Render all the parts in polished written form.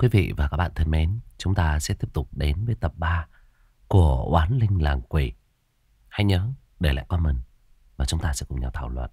Quý vị và các bạn thân mến, chúng ta sẽ tiếp tục đến với tập 3 của Oán Linh Làng Quỷ. Hãy nhớ để lại comment và chúng ta sẽ cùng nhau thảo luận.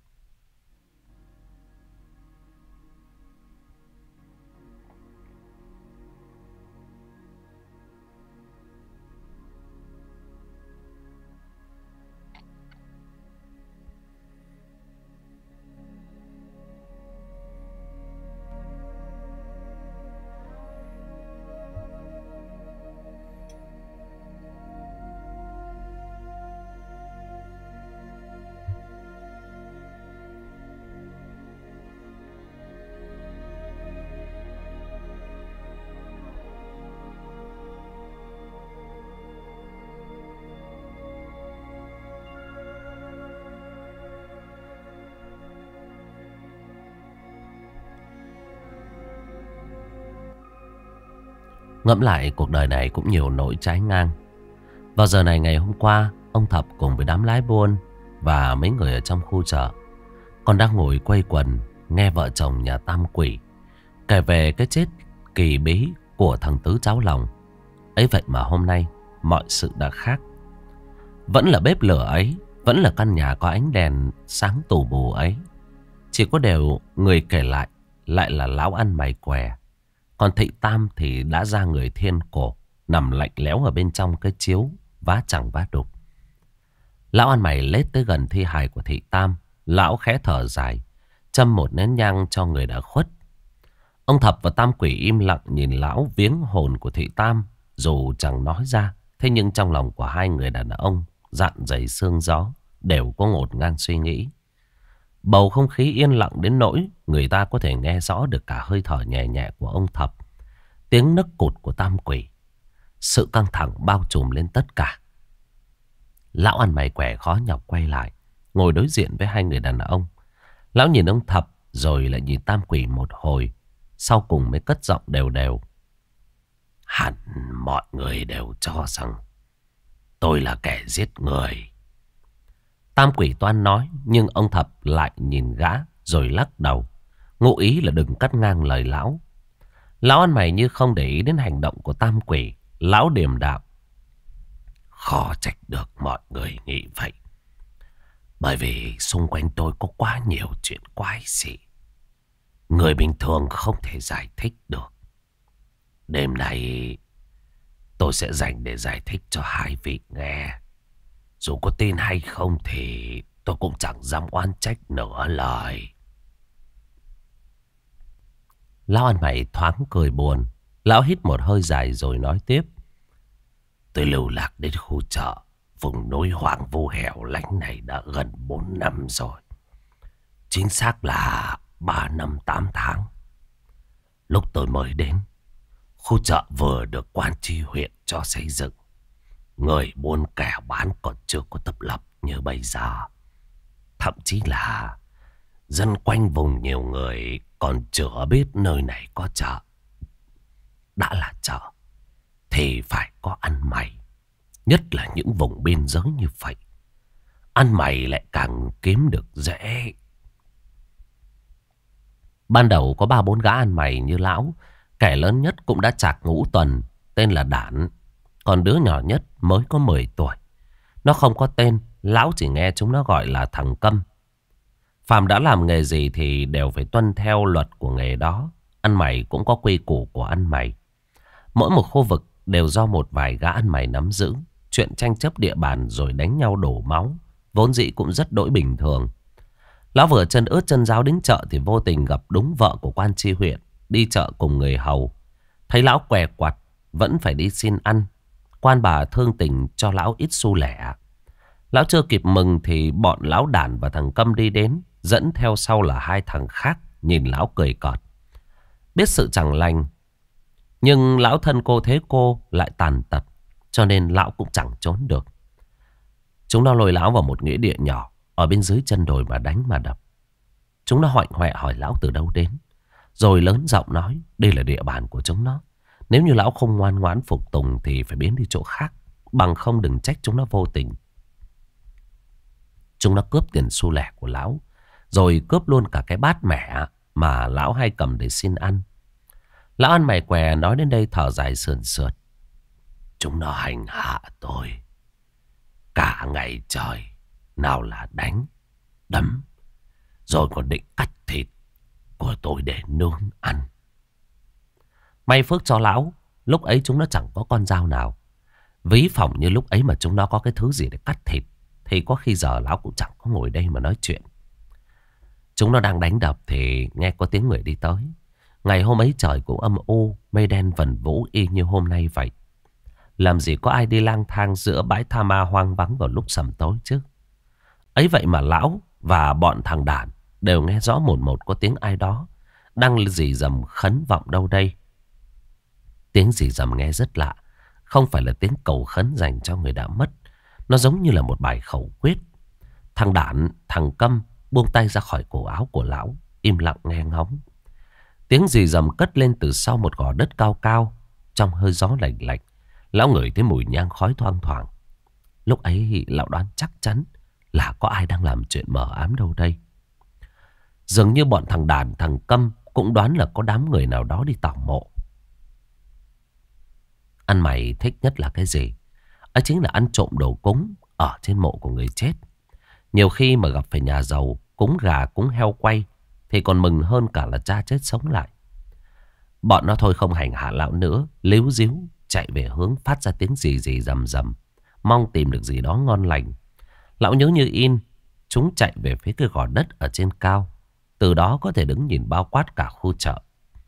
Ngẫm lại cuộc đời này cũng nhiều nỗi trái ngang. Vào giờ này ngày hôm qua, ông Thập cùng với đám lái buôn và mấy người ở trong khu chợ còn đang ngồi quây quần nghe vợ chồng nhà Tam Quỷ kể về cái chết kỳ bí của thằng Tứ cháu lòng. Ấy vậy mà hôm nay mọi sự đã khác. Vẫn là bếp lửa ấy, vẫn là căn nhà có ánh đèn sáng tù bù ấy. Chỉ có điều người kể lại là lão ăn mày què. Còn Thị Tam thì đã ra người thiên cổ, nằm lạnh lẽo ở bên trong cái chiếu vá chẳng vá đục. Lão ăn mày lết tới gần thi hài của Thị Tam. Lão khẽ thở dài, châm một nén nhang cho người đã khuất. Ông Thập và Tam Quỷ im lặng nhìn lão viếng hồn của Thị Tam. Dù chẳng nói ra, thế nhưng trong lòng của hai người đàn ông dạn dày sương gió đều có ngổn ngang suy nghĩ. Bầu không khí yên lặng đến nỗi người ta có thể nghe rõ được cả hơi thở nhẹ nhẹ của ông Thập, tiếng nấc cụt của Tam Quỷ. Sự căng thẳng bao trùm lên tất cả. Lão ăn mày què khó nhọc quay lại, ngồi đối diện với hai người đàn ông. Lão nhìn ông Thập rồi lại nhìn Tam Quỷ một hồi, sau cùng mới cất giọng đều đều. Hẳn mọi người đều cho rằng tôi là kẻ giết người. Tam Quỷ toan nói, nhưng ông Thập lại nhìn gã rồi lắc đầu, ngụ ý là đừng cắt ngang lời lão. Lão ăn mày như không để ý đến hành động của Tam Quỷ. Lão điềm đạm. Khó trách được mọi người nghĩ vậy, bởi vì xung quanh tôi có quá nhiều chuyện quái dị, người bình thường không thể giải thích được. Đêm nay tôi sẽ dành để giải thích cho hai vị nghe. Dù có tin hay không thì tôi cũng chẳng dám oán trách nửa lời. Lão ăn mày thoáng cười buồn. Lão hít một hơi dài rồi nói tiếp. Tôi lưu lạc đến khu chợ vùng núi hoang vu hẻo lánh này đã gần 4 năm rồi. Chính xác là 3 năm 8 tháng. Lúc tôi mới đến, khu chợ vừa được quan tri huyện cho xây dựng. Người buôn kẻ bán còn chưa có tập lập như bây giờ. Thậm chí là dân quanh vùng nhiều người còn chưa biết nơi này có chợ. Đã là chợ thì phải có ăn mày. Nhất là những vùng biên giới như vậy, ăn mày lại càng kiếm được dễ. Ban đầu có 3-4 gã ăn mày như lão. Kẻ lớn nhất cũng đã chạc ngũ tuần, tên là Đản. Còn đứa nhỏ nhất mới có 10 tuổi. Nó không có tên, lão chỉ nghe chúng nó gọi là thằng Câm. Phàm đã làm nghề gì thì đều phải tuân theo luật của nghề đó. Ăn mày cũng có quy củ của ăn mày. Mỗi một khu vực đều do một vài gã ăn mày nắm giữ. Chuyện tranh chấp địa bàn rồi đánh nhau đổ máu vốn dĩ cũng rất đỗi bình thường. Lão vừa chân ướt chân ráo đến chợ thì vô tình gặp đúng vợ của quan tri huyện đi chợ cùng người hầu. Thấy lão què quặt vẫn phải đi xin ăn. Quan bà thương tình cho lão ít xu lẻ. Lão chưa kịp mừng thì bọn lão Đản và thằng Câm đi đến, dẫn theo sau là 2 thằng khác nhìn lão cười cợt. Biết sự chẳng lành, nhưng lão thân cô thế cô lại tàn tật, cho nên lão cũng chẳng trốn được. Chúng nó lôi lão vào một nghĩa địa nhỏ ở bên dưới chân đồi mà đánh mà đập. Chúng nó hoạnh hoẹ hỏi lão từ đâu đến, rồi lớn giọng nói đây là địa bàn của chúng nó. Nếu như lão không ngoan ngoãn phục tùng thì phải biến đi chỗ khác, bằng không đừng trách chúng nó vô tình. Chúng nó cướp tiền xu lẻ của lão, rồi cướp luôn cả cái bát mẻ mà lão hay cầm để xin ăn. Lão ăn mày què nói đến đây thở dài sườn sượt. Chúng nó hành hạ tôi cả ngày trời. Nào là đánh, đấm, rồi còn định cắt thịt của tôi để nướng ăn. May phước cho lão, lúc ấy chúng nó chẳng có con dao nào. Ví phỏng như lúc ấy mà chúng nó có cái thứ gì để cắt thịt, thì có khi giờ lão cũng chẳng có ngồi đây mà nói chuyện. Chúng nó đang đánh đập thì nghe có tiếng người đi tới. Ngày hôm ấy trời cũng âm u, mây đen vần vũ y như hôm nay vậy. Làm gì có ai đi lang thang giữa bãi tha ma hoang vắng vào lúc sầm tối chứ. Ấy vậy mà lão và bọn thằng đản đều nghe rõ một một có tiếng ai đó đang rì rầm khấn vọng đâu đây. Tiếng rì rầm nghe rất lạ, không phải là tiếng cầu khấn dành cho người đã mất. Nó giống như là một bài khẩu quyết. Thằng đản, thằng Câm buông tay ra khỏi cổ áo của lão, im lặng nghe ngóng. Tiếng rì rầm cất lên từ sau một gò đất cao cao. Trong hơi gió lạnh lạnh, lão ngửi thấy mùi nhang khói thoang thoảng. Lúc ấy lão đoán chắc chắn là có ai đang làm chuyện mờ ám đâu đây. Dường như bọn thằng đàn, thằng Câm cũng đoán là có đám người nào đó đi tảo mộ. Ăn mày thích nhất là cái gì? Ấy chính là ăn trộm đồ cúng ở trên mộ của người chết. Nhiều khi mà gặp phải nhà giàu cúng gà cúng heo quay thì còn mừng hơn cả là cha chết sống lại. Bọn nó thôi không hành hạ lão nữa, líu díu chạy về hướng phát ra tiếng gì gì rầm rầm, mong tìm được gì đó ngon lành. Lão nhớ như in, chúng chạy về phía cái gò đất ở trên cao, từ đó có thể đứng nhìn bao quát cả khu chợ.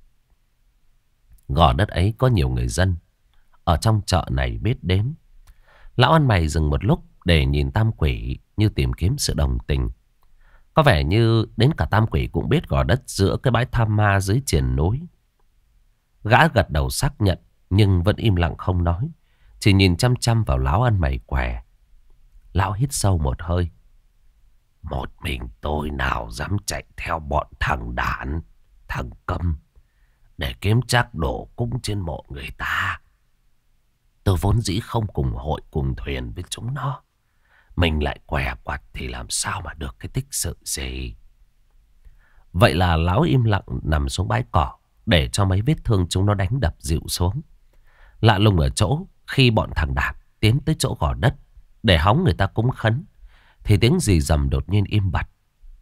Gò đất ấy có nhiều người dân ở trong chợ này biết đến. Lão ăn mày dừng một lúc để nhìn tam quỷ như tìm kiếm sự đồng tình. Có vẻ như đến cả tam quỷ cũng biết gò đất giữa cái bãi tham ma dưới triền núi. Gã gật đầu xác nhận nhưng vẫn im lặng không nói, chỉ nhìn chăm chăm vào lão ăn mày què. Lão hít sâu một hơi. Một mình tôi nào dám chạy theo bọn thằng đản, thằng Câm để kiếm trác đồ cúng trên mộ người ta. Tôi vốn dĩ không cùng hội cùng thuyền với chúng nó. Mình lại què quặt thì làm sao mà được cái tích sự gì. Vậy là lão im lặng nằm xuống bãi cỏ để cho mấy vết thương chúng nó đánh đập dịu xuống. Lạ lùng ở chỗ khi bọn thằng Đạt tiến tới chỗ gò đất để hóng người ta cúng khấn thì tiếng rì rầm đột nhiên im bặt.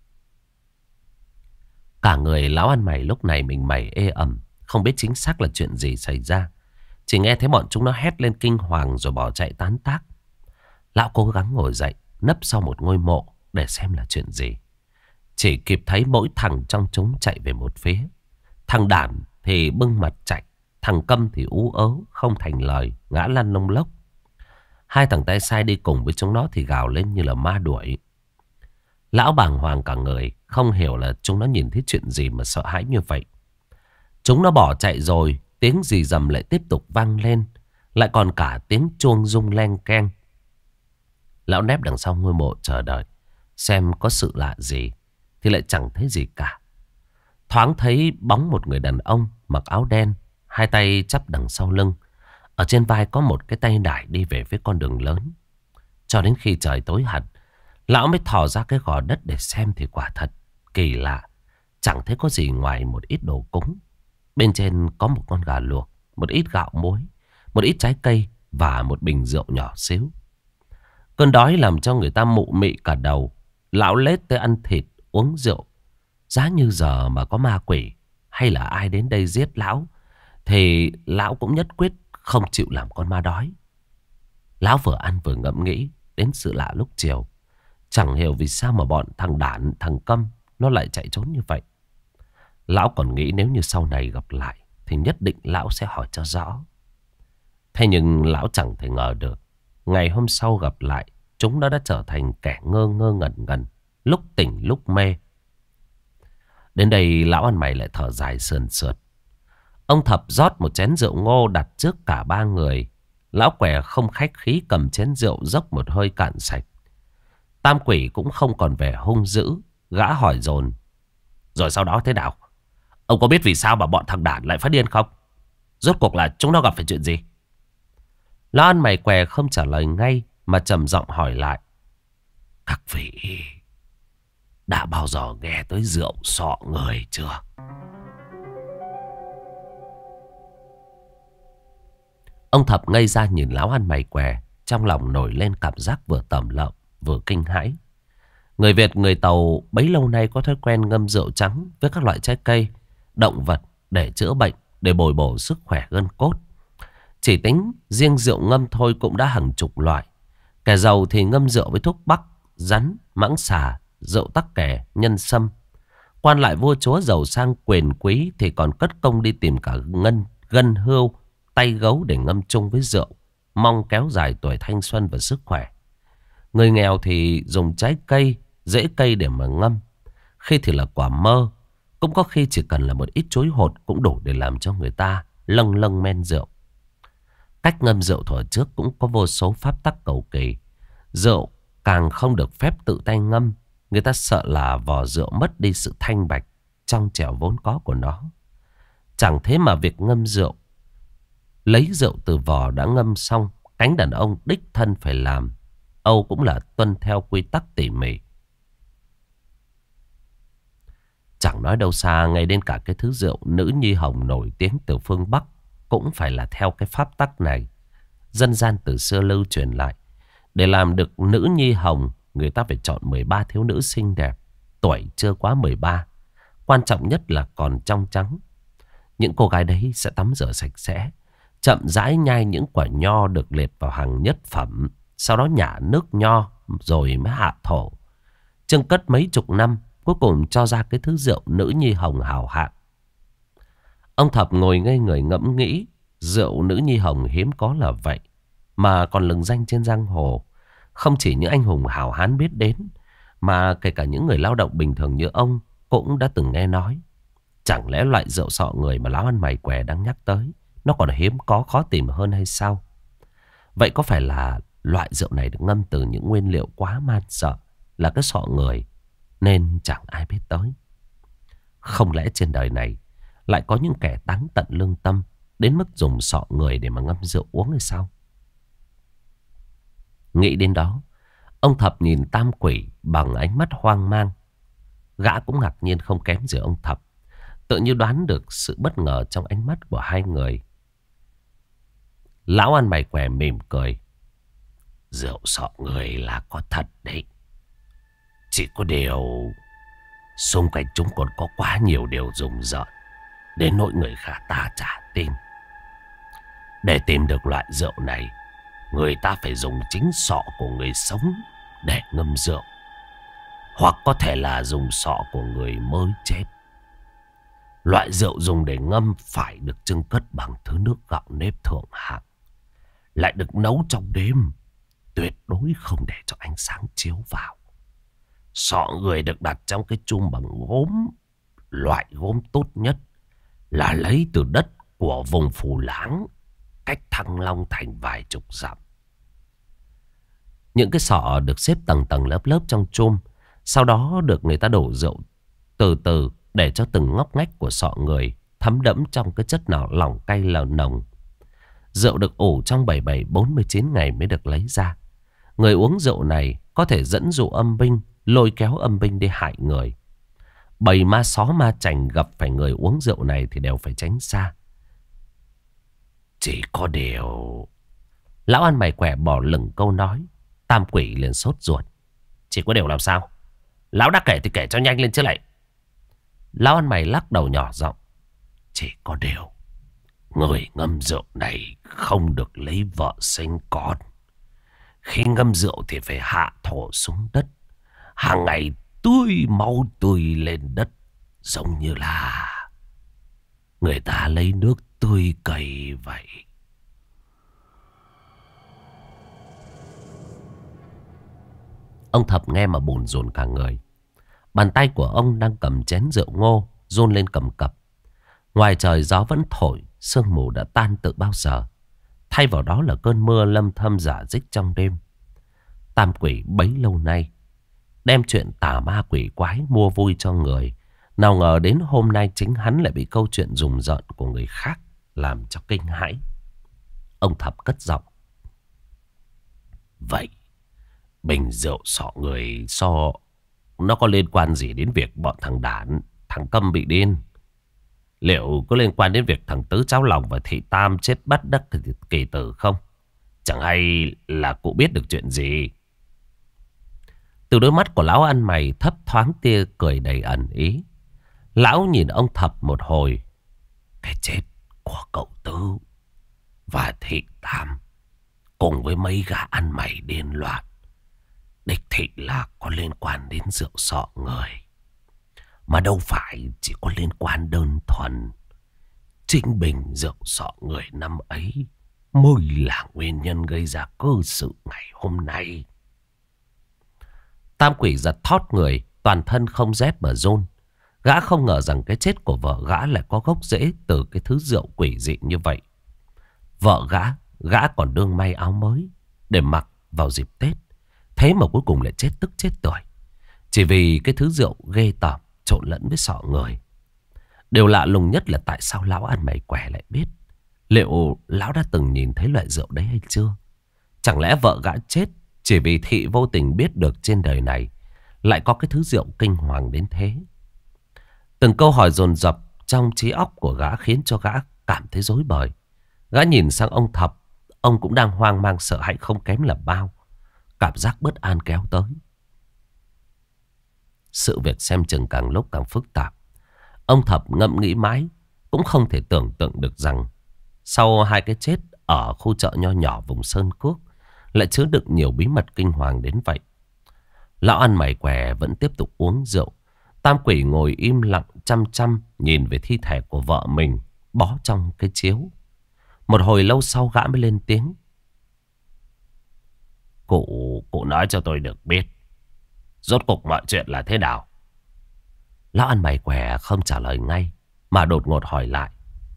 Cả người lão ăn mày lúc này mình mày ê ẩm, không biết chính xác là chuyện gì xảy ra. Chỉ nghe thấy bọn chúng nó hét lên kinh hoàng rồi bỏ chạy tán tác. Lão cố gắng ngồi dậy, nấp sau một ngôi mộ để xem là chuyện gì. Chỉ kịp thấy mỗi thằng trong chúng chạy về một phía. Thằng Đản thì bưng mặt chạy, thằng Câm thì ú ớ không thành lời, ngã lăn lông lốc. Hai thằng tay sai đi cùng với chúng nó thì gào lên như là ma đuổi. Lão bàng hoàng cả người, không hiểu là chúng nó nhìn thấy chuyện gì mà sợ hãi như vậy. Chúng nó bỏ chạy rồi, tiếng rì rầm lại tiếp tục vang lên, lại còn cả tiếng chuông rung leng keng. Lão nép đằng sau ngôi mộ chờ đợi xem có sự lạ gì, thì lại chẳng thấy gì cả. Thoáng thấy bóng một người đàn ông mặc áo đen, hai tay chắp đằng sau lưng, ở trên vai có một cái tay nải đi về phía con đường lớn. Cho đến khi trời tối hẳn, lão mới thò ra cái gò đất để xem thì quả thật kỳ lạ. Chẳng thấy có gì ngoài một ít đồ cúng. Bên trên có một con gà luộc, một ít gạo muối, một ít trái cây và một bình rượu nhỏ xíu. Cơn đói làm cho người ta mụ mị cả đầu. Lão lết tới ăn thịt, uống rượu. Giá như giờ mà có ma quỷ hay là ai đến đây giết lão thì lão cũng nhất quyết không chịu làm con ma đói. Lão vừa ăn vừa ngẫm nghĩ đến sự lạ lúc chiều. Chẳng hiểu vì sao mà bọn thằng Đản, thằng Câm nó lại chạy trốn như vậy. Lão còn nghĩ nếu như sau này gặp lại thì nhất định lão sẽ hỏi cho rõ. Thế nhưng lão chẳng thể ngờ được, ngày hôm sau gặp lại, chúng nó đã trở thành kẻ ngơ ngơ ngẩn ngẩn, lúc tỉnh lúc mê. Đến đây lão ăn mày lại thở dài sườn sượt. Ông Thập rót một chén rượu ngô đặt trước cả ba người. Lão què không khách khí cầm chén rượu dốc một hơi cạn sạch. Tam quỷ cũng không còn vẻ hung dữ. Gã hỏi dồn: rồi sau đó thế nào? Ông có biết vì sao mà bọn thằng Đản lại phát điên không? Rốt cuộc là chúng nó gặp phải chuyện gì? Lão ăn mày què không trả lời ngay mà trầm giọng hỏi lại: các vị đã bao giờ nghe tới rượu sọ người chưa? Ông Thập ngây ra nhìn lão ăn mày què, trong lòng nổi lên cảm giác vừa tẩm lợm vừa kinh hãi. Người Việt người Tàu bấy lâu nay có thói quen ngâm rượu trắng với các loại trái cây, động vật để chữa bệnh, để bồi bổ sức khỏe gân cốt. Chỉ tính riêng rượu ngâm thôi cũng đã hàng chục loại. Kẻ giàu thì ngâm rượu với thuốc bắc, rắn, mãng xà, rượu tắc kè, nhân sâm. Quan lại vua chúa giàu sang quyền quý thì còn cất công đi tìm cả gân hươu, tay gấu để ngâm chung với rượu, mong kéo dài tuổi thanh xuân và sức khỏe. Người nghèo thì dùng trái cây, rễ cây để mà ngâm. Khi thì là quả mơ, cũng có khi chỉ cần là một ít chuối hột cũng đủ để làm cho người ta lâng lâng men rượu. Cách ngâm rượu thuở trước cũng có vô số pháp tắc cầu kỳ. Rượu càng không được phép tự tay ngâm, người ta sợ là vò rượu mất đi sự thanh bạch, trong trẻo vốn có của nó. Chẳng thế mà việc ngâm rượu, lấy rượu từ vò đã ngâm xong, cánh đàn ông đích thân phải làm. Âu cũng là tuân theo quy tắc tỉ mỉ. Chẳng nói đâu xa, ngay đến cả cái thứ rượu nữ nhi hồng nổi tiếng từ phương Bắc cũng phải là theo cái pháp tắc này. Dân gian từ xưa lưu truyền lại. Để làm được nữ nhi hồng, người ta phải chọn 13 thiếu nữ xinh đẹp, tuổi chưa quá 13. Quan trọng nhất là còn trong trắng. Những cô gái đấy sẽ tắm rửa sạch sẽ, chậm rãi nhai những quả nho được liệt vào hàng nhất phẩm, sau đó nhả nước nho rồi mới hạ thổ. Chưng cất mấy chục năm, cuối cùng cho ra cái thứ rượu nữ nhi hồng hào hạng. Ông Thập ngồi ngây người ngẫm nghĩ. Rượu nữ nhi hồng hiếm có là vậy, mà còn lừng danh trên giang hồ. Không chỉ những anh hùng hào hán biết đến, mà kể cả những người lao động bình thường như ông cũng đã từng nghe nói. Chẳng lẽ loại rượu sọ người mà lão ăn mày què đang nhắc tới nó còn hiếm có khó tìm hơn hay sao? Vậy có phải là loại rượu này được ngâm từ những nguyên liệu quá man sợ, là cái sọ người, nên chẳng ai biết tới? Không lẽ trên đời này lại có những kẻ táng tận lương tâm đến mức dùng sọ người để mà ngâm rượu uống hay sao? Nghĩ đến đó, ông Thập nhìn Tam Quỷ bằng ánh mắt hoang mang. Gã cũng ngạc nhiên không kém gì ông Thập, tự như đoán được sự bất ngờ trong ánh mắt của hai người. Lão ăn mày què mỉm cười. Rượu sọ người là có thật đấy. Chỉ có điều xung quanh chúng còn có quá nhiều điều rùng rợn, đến nỗi người khả ta chả tin. Để tìm được loại rượu này, người ta phải dùng chính sọ của người sống để ngâm rượu, hoặc có thể là dùng sọ của người mới chết. Loại rượu dùng để ngâm phải được chưng cất bằng thứ nước gạo nếp thượng hạng, lại được nấu trong đêm, tuyệt đối không để cho ánh sáng chiếu vào. Sọ người được đặt trong cái chum bằng gốm. Loại gốm tốt nhất là lấy từ đất của vùng Phù Láng, cách Thăng Long thành vài chục dặm. Những cái sọ được xếp tầng tầng lớp lớp trong chum, sau đó được người ta đổ rượu từ từ để cho từng ngóc ngách của sọ người thấm đẫm trong cái chất nào lỏng cay lờ nồng. Rượu được ủ trong 47-49 ngày mới được lấy ra. Người uống rượu này có thể dẫn dụ âm binh, lôi kéo âm binh đi hại người. Bầy ma só ma chành gặp phải người uống rượu này thì đều phải tránh xa. Chỉ có điều... Lão ăn mày què bỏ lửng câu nói. Tam Quỷ liền sốt ruột. Chỉ có điều làm sao? Lão đã kể thì kể cho nhanh lên chứ lại. Lão ăn mày lắc đầu nhỏ giọng. Chỉ có điều người ngâm rượu này không được lấy vợ sinh con. Khi ngâm rượu thì phải hạ thổ xuống đất, hàng ngày tươi máu tươi lên đất, giống như là người ta lấy nước tươi cày vậy. Ông Thập nghe mà bồn rồn cả người. Bàn tay của ông đang cầm chén rượu ngô run lên cầm cập. Ngoài trời gió vẫn thổi, sương mù đã tan từ bao giờ. Thay vào đó là cơn mưa lâm thâm rả rích trong đêm. Tam Quỷ bấy lâu nay đem chuyện tà ma quỷ quái mua vui cho người, nào ngờ đến hôm nay chính hắn lại bị câu chuyện rùng rợn của người khác làm cho kinh hãi. Ông Thập cất giọng. Vậy bình rượu sọ người nó có liên quan gì đến việc bọn thằng Đản, thằng Câm bị điên? Liệu có liên quan đến việc thằng Tứ Cháu Lòng và thị Tam chết bất đắc kỳ tử không? Chẳng hay là cụ biết được chuyện gì? Từ đôi mắt của lão ăn mày thấp thoáng tia cười đầy ẩn ý. Lão nhìn ông Thập một hồi. Cái chết của cậu Tứ và thị Tam cùng với mấy gã ăn mày điên loạn đích thị là có liên quan đến rượu sọ người. Mà đâu phải chỉ có liên quan đơn thuần. Chính bình rượu sọ người năm ấy mới là nguyên nhân gây ra cơ sự ngày hôm nay. Tam Quỷ giật thót người, toàn thân không rét mà run. Gã không ngờ rằng cái chết của vợ gã lại có gốc rễ từ cái thứ rượu quỷ dị như vậy. Vợ gã còn đương may áo mới để mặc vào dịp Tết. Thế mà cuối cùng lại chết tức chết tuổi. Chỉ vì cái thứ rượu ghê tởm trộn lẫn với sọ người. Điều lạ lùng nhất là tại sao lão ăn mày què lại biết. Liệu lão đã từng nhìn thấy loại rượu đấy hay chưa? Chẳng lẽ vợ gã chết chỉ vì thị vô tình biết được trên đời này lại có cái thứ rượu kinh hoàng đến thế? Từng câu hỏi dồn dập trong trí óc của gã khiến cho gã cảm thấy rối bời. Gã nhìn sang ông Thập. Ông cũng đang hoang mang sợ hãi không kém là bao. Cảm giác bất an kéo tới. Sự việc xem chừng càng lúc càng phức tạp. Ông Thập ngẫm nghĩ mãi cũng không thể tưởng tượng được rằng sau hai cái chết ở khu chợ nho nhỏ vùng Sơn Cước lại chứa đựng nhiều bí mật kinh hoàng đến vậy. Lão ăn mày què vẫn tiếp tục uống rượu. Tam Quỷ ngồi im lặng chăm chăm nhìn về thi thể của vợ mình bó trong cái chiếu. Một hồi lâu sau gã mới lên tiếng. Cụ nói cho tôi được biết rốt cuộc mọi chuyện là thế nào? Lão ăn mày què không trả lời ngay mà đột ngột hỏi lại.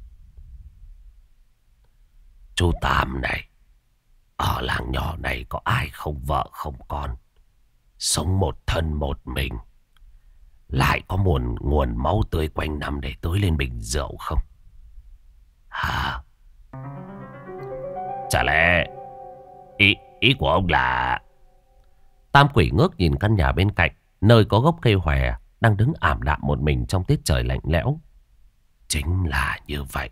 Chú Tam này, ở làng nhỏ này có ai không vợ không con, sống một thân một mình, lại có nguồn máu tươi quanh năm để tưới lên bình rượu không? Hả? Chả lẽ ý của ông là... Tam Quỷ ngước nhìn căn nhà bên cạnh, nơi có gốc cây hòe đang đứng ảm đạm một mình trong tiết trời lạnh lẽo. Chính là như vậy.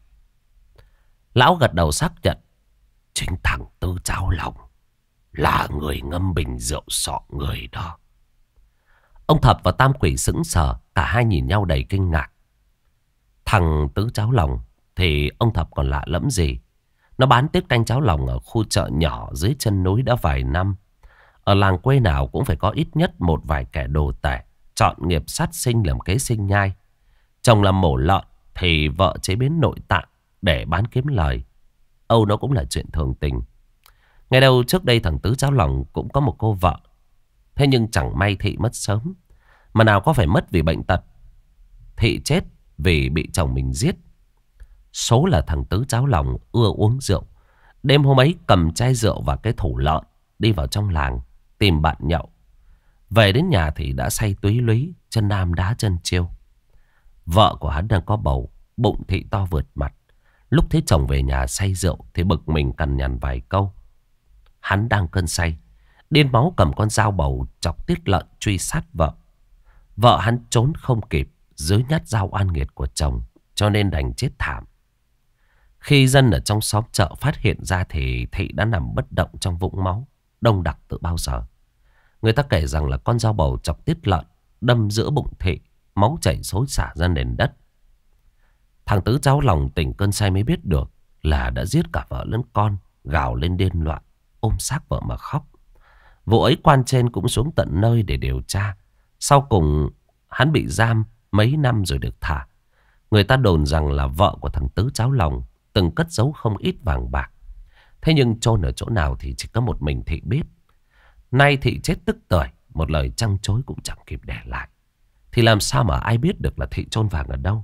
Lão gật đầu xác nhận. Chính thằng Tứ Cháu Lòng là người ngâm bình rượu sọ người đó. Ông Thập và Tam Quỷ sững sờ, cả hai nhìn nhau đầy kinh ngạc. Thằng Tứ Cháu Lòng thì ông Thập còn lạ lẫm gì. Nó bán tiết canh cháo lòng ở khu chợ nhỏ dưới chân núi đã vài năm. Ở làng quê nào cũng phải có ít nhất một vài kẻ đồ tể chọn nghiệp sát sinh làm kế sinh nhai. Chồng làm mổ lợn thì vợ chế biến nội tạng để bán kiếm lời. Âu nó cũng là chuyện thường tình. Ngày đầu trước đây thằng Tứ Cháu Lòng cũng có một cô vợ. Thế nhưng chẳng may Thị mất sớm. Mà nào có phải mất vì bệnh tật. Thị chết vì bị chồng mình giết. Số là thằng Tứ Cháu Lòng ưa uống rượu. Đêm hôm ấy cầm chai rượu và cái thủ lợn đi vào trong làng tìm bạn nhậu. Về đến nhà thì đã say túy lúy, chân nam đá chân chiêu. Vợ của hắn đang có bầu, bụng Thị to vượt mặt. Lúc thấy chồng về nhà say rượu thì bực mình cằn nhằn vài câu. Hắn đang cơn say, điên máu cầm con dao bầu chọc tiết lợn truy sát vợ. Vợ hắn trốn không kịp dưới nhát dao oan nghiệt của chồng, cho nên đành chết thảm. Khi dân ở trong xóm chợ phát hiện ra thì Thị đã nằm bất động trong vũng máu đông đặc từ bao giờ. Người ta kể rằng là con dao bầu chọc tiết lợn đâm giữa bụng Thị, máu chảy xối xả ra nền đất. Thằng Tứ Cháu Lòng tỉnh cơn say mới biết được là đã giết cả vợ lẫn con, gào lên điên loạn, ôm xác vợ mà khóc. Vụ ấy quan trên cũng xuống tận nơi để điều tra. Sau cùng hắn bị giam mấy năm rồi được thả. Người ta đồn rằng là vợ của thằng Tứ Cháu Lòng từng cất giấu không ít vàng bạc. Thế nhưng chôn ở chỗ nào thì chỉ có một mình Thị biết. Nay Thị chết tức tưởi, một lời trăng trối cũng chẳng kịp để lại. Thì làm sao mà ai biết được là Thị chôn vàng ở đâu?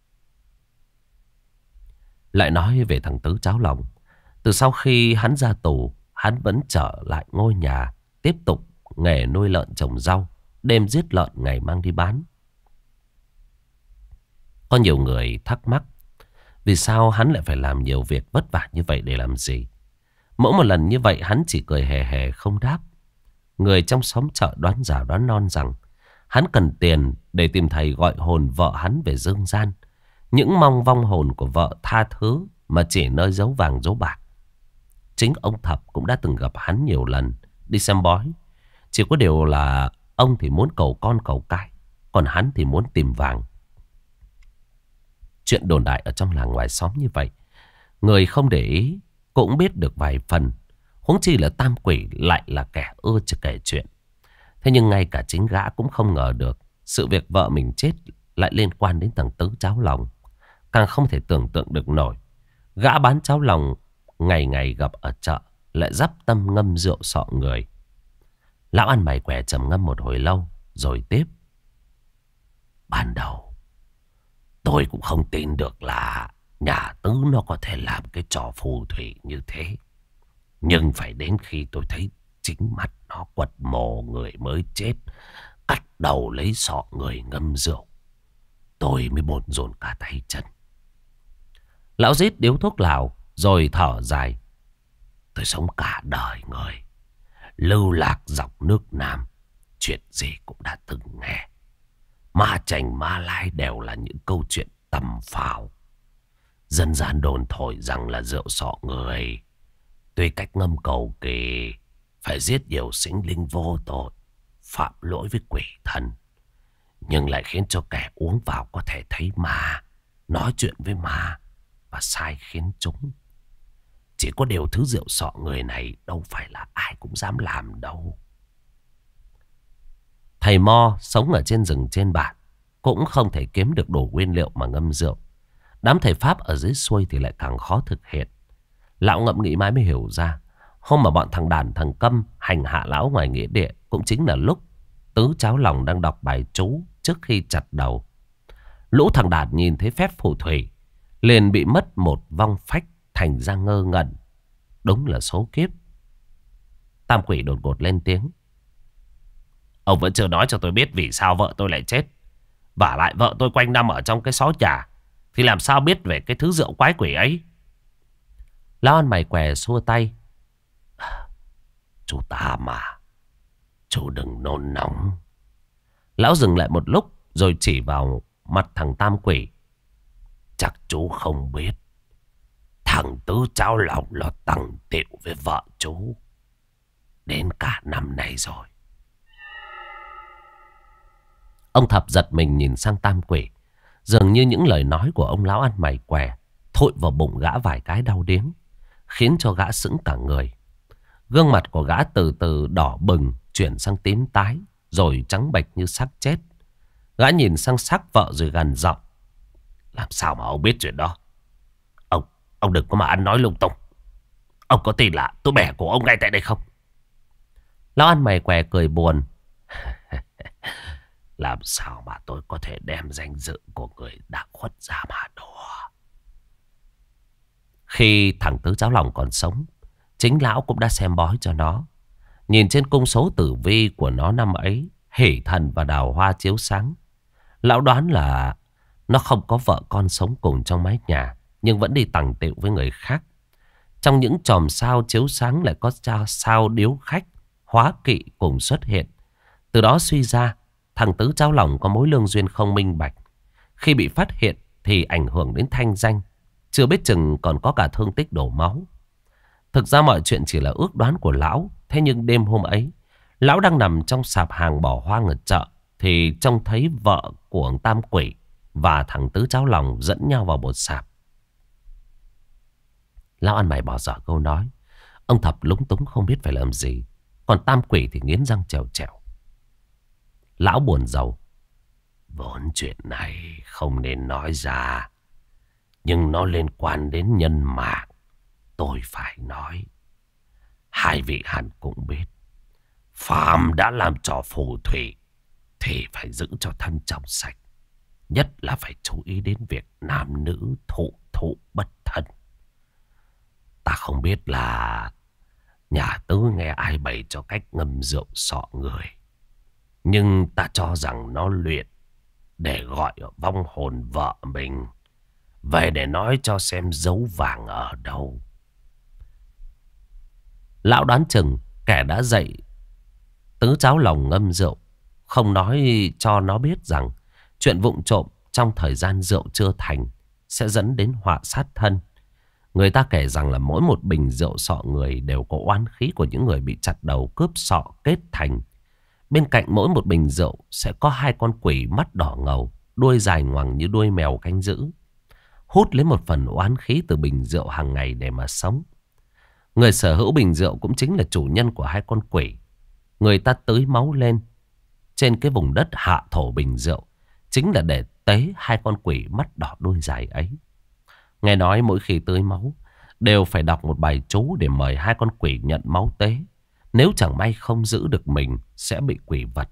Lại nói về thằng Tứ Cháu Lòng. Từ sau khi hắn ra tù, hắn vẫn trở lại ngôi nhà, tiếp tục nghề nuôi lợn trồng rau, đêm giết lợn ngày mang đi bán. Có nhiều người thắc mắc, vì sao hắn lại phải làm nhiều việc vất vả như vậy để làm gì? Mỗi một lần như vậy hắn chỉ cười hề hề không đáp. Người trong xóm chợ đoán giả đoán non rằng hắn cần tiền để tìm thầy gọi hồn vợ hắn về dương gian. những mong vong hồn của vợ tha thứ mà chỉ nơi giấu vàng giấu bạc. Chính ông Thập cũng đã từng gặp hắn nhiều lần đi xem bói. Chỉ có điều là ông thì muốn cầu con cầu cái, còn hắn thì muốn tìm vàng. Chuyện đồn đại ở trong làng ngoài xóm như vậy, người không để ý cũng biết được vài phần. Huống chi là Tam Quỷ lại là kẻ ưa kể chuyện. Thế nhưng ngay cả chính gã cũng không ngờ được sự việc vợ mình chết lại liên quan đến thằng Tứ cháo lòng. Càng không thể tưởng tượng được nổi, gã bán cháo lòng ngày ngày gặp ở chợ lại dắp tâm ngâm rượu sọ người. Lão ăn mày què trầm ngâm một hồi lâu rồi tiếp. Ban đầu tôi cũng không tin được là nhà Tứ nó có thể làm cái trò phù thủy như thế. Nhưng phải đến khi tôi thấy chính mắt nó quật mồ người mới chết, cắt đầu lấy sọ người ngâm rượu, tôi mới bồn rồn cả tay chân. Lão rít điếu thuốc lào rồi thở dài. Tôi sống cả đời người, lưu lạc dọc nước Nam, chuyện gì cũng đã từng nghe. Ma chành ma lai đều là những câu chuyện tầm phào. Dân gian đồn thổi rằng là rượu sọ người, tuy cách ngâm cầu kỳ, phải giết nhiều sinh linh vô tội, phạm lỗi với quỷ thần, nhưng lại khiến cho kẻ uống vào có thể thấy ma, nói chuyện với ma và sai khiến chúng. Chỉ có điều thứ rượu sọ người này đâu phải là ai cũng dám làm đâu. Thầy Mo sống ở trên rừng trên bản cũng không thể kiếm được đồ nguyên liệu mà ngâm rượu. Đám thầy Pháp ở dưới xuôi thì lại càng khó thực hiện. Lão ngẫm nghĩ mãi mới hiểu ra, hôm mà bọn thằng Đàn thằng Câm hành hạ lão ngoài nghĩa địa cũng chính là lúc Tứ cháo lòng đang đọc bài chú trước khi chặt đầu. Lũ thằng Đàn nhìn thấy phép phù thủy liền bị mất một vong phách, thành ra ngơ ngẩn. Đúng là số kiếp. Tam Quỷ đột ngột lên tiếng. Ông vẫn chưa nói cho tôi biết vì sao vợ tôi lại chết. Vả lại vợ tôi quanh năm ở trong cái xó nhà, thì làm sao biết về cái thứ rượu quái quỷ ấy? Lão ăn mày què xua tay. Chú ta mà, chú đừng nôn nóng. Lão dừng lại một lúc rồi chỉ vào mặt thằng Tam Quỷ. Chắc chú không biết, thằng Tứ cháo lòng nó tằng tiệu với vợ chú đến cả năm nay rồi. Ông Thập giật mình nhìn sang Tam Quỷ. Dường như những lời nói của ông lão ăn mày què thội vào bụng gã vài cái đau điếng, khiến cho gã sững cả người. Gương mặt của gã từ từ đỏ bừng chuyển sang tím tái, rồi trắng bệch như xác chết. Gã nhìn sang xác vợ rồi gằn giọng. Làm sao mà ông biết chuyện đó? Ông đừng có mà ăn nói lung tung. Ông có tin là tôi bẻ cổ ông ngay tại đây không? Lão ăn mày què cười buồn. Làm sao mà tôi có thể đem danh dự của người đã khuất ra mà đùa? Khi thằng Tứ cháo lòng còn sống, chính lão cũng đã xem bói cho nó. Nhìn trên cung số tử vi của nó năm ấy, hỷ thần và đào hoa chiếu sáng, lão đoán là nó không có vợ con sống cùng trong mái nhà, nhưng vẫn đi tằng tiệu với người khác. Trong những chòm sao chiếu sáng lại có sao điếu khách, hóa kỵ cùng xuất hiện. Từ đó suy ra, thằng Tứ cháo lòng có mối lương duyên không minh bạch. Khi bị phát hiện thì ảnh hưởng đến thanh danh, chưa biết chừng còn có cả thương tích đổ máu. Thực ra mọi chuyện chỉ là ước đoán của lão. Thế nhưng đêm hôm ấy, lão đang nằm trong sạp hàng bỏ hoang ở chợ, thì trông thấy vợ của ông Tam Quỷ và thằng Tứ cháo lòng dẫn nhau vào một sạp. Lão ăn mày bỏ dở câu nói. Ông Thập lúng túng không biết phải làm gì. Còn Tam Quỷ thì nghiến răng trèo trèo. Lão buồn rầu. Vốn chuyện này không nên nói ra, nhưng nó liên quan đến nhân mạng, tôi phải nói. Hai vị hẳn cũng biết, phàm đã làm trò phù thủy thì phải giữ cho thân trong sạch. Nhất là phải chú ý đến việc nam nữ thụ thụ bất thân. Ta không biết là nhà Tứ nghe ai bày cho cách ngâm rượu sọ người, nhưng ta cho rằng nó luyện để gọi vong hồn vợ mình về để nói cho xem dấu vàng ở đâu. Lão đoán chừng kẻ đã dạy Tứ cháo lòng ngâm rượu không nói cho nó biết rằng chuyện vụng trộm trong thời gian rượu chưa thành sẽ dẫn đến họa sát thân. Người ta kể rằng là mỗi một bình rượu sọ người đều có oán khí của những người bị chặt đầu cướp sọ kết thành. Bên cạnh mỗi một bình rượu sẽ có 2 con quỷ mắt đỏ ngầu, đuôi dài ngoằng như đuôi mèo canh giữ, hút lấy một phần oán khí từ bình rượu hàng ngày để mà sống. Người sở hữu bình rượu cũng chính là chủ nhân của 2 con quỷ. Người ta tưới máu lên trên cái vùng đất hạ thổ bình rượu chính là để tế 2 con quỷ mắt đỏ đuôi dài ấy. Nghe nói mỗi khi tưới máu đều phải đọc một bài chú để mời 2 con quỷ nhận máu tế. Nếu chẳng may không giữ được mình sẽ bị quỷ vật.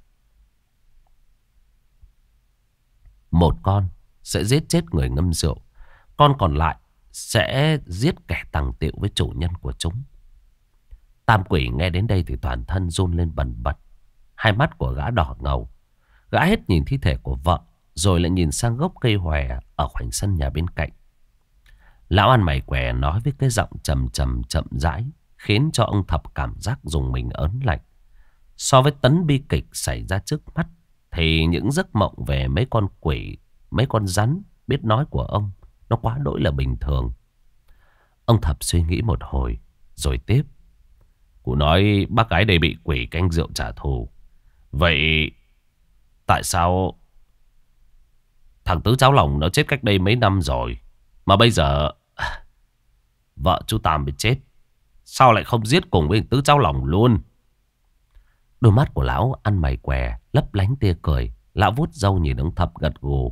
Một con sẽ giết chết người ngâm rượu, con còn lại sẽ giết kẻ tằng tiệu với chủ nhân của chúng. Tam quỷ nghe đến đây thì toàn thân run lên bần bật. 2 mắt của gã đỏ ngầu. Gã hết nhìn thi thể của vợ, rồi lại nhìn sang gốc cây hòe ở khoảnh sân nhà bên cạnh. Lão ăn mày què nói với cái giọng trầm trầm chậm rãi, khiến cho ông Thập cảm giác dùng mình ớn lạnh. So với tấn bi kịch xảy ra trước mắt, thì những giấc mộng về mấy con quỷ, mấy con rắn biết nói của ông nó quá đỗi là bình thường. Ông Thập suy nghĩ một hồi rồi tiếp. Cụ nói bác gái đây bị quỷ canh rượu trả thù. Vậy tại sao thằng Tứ Cháo Lòng nó chết cách đây mấy năm rồi, mà bây giờ vợ chú Tam bị chết, sao lại không giết cùng với Tứ Cháo Lòng luôn? Đôi mắt của lão ăn mày què lấp lánh tia cười. Lão vuốt râu nhìn ông Thập gật gù.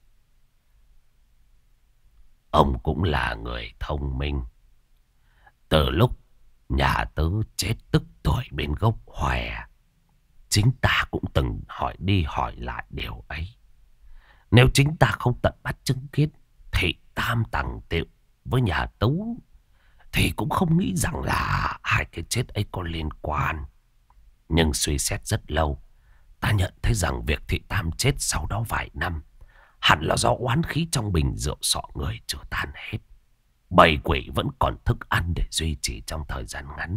Ông cũng là người thông minh. Từ lúc nhà Tứ chết tức tuổi bên gốc hòe, chính ta cũng từng hỏi đi hỏi lại điều ấy. Nếu chính ta không tận mắt chứng kiến thì Tam tằng tiệu với nhà Tú, thì cũng không nghĩ rằng là 2 cái chết ấy có liên quan. Nhưng suy xét rất lâu, ta nhận thấy rằng việc thị Tam chết sau đó vài năm hẳn là do oán khí trong bình rượu sọ người chưa tan hết. Bầy quỷ vẫn còn thức ăn để duy trì trong thời gian ngắn.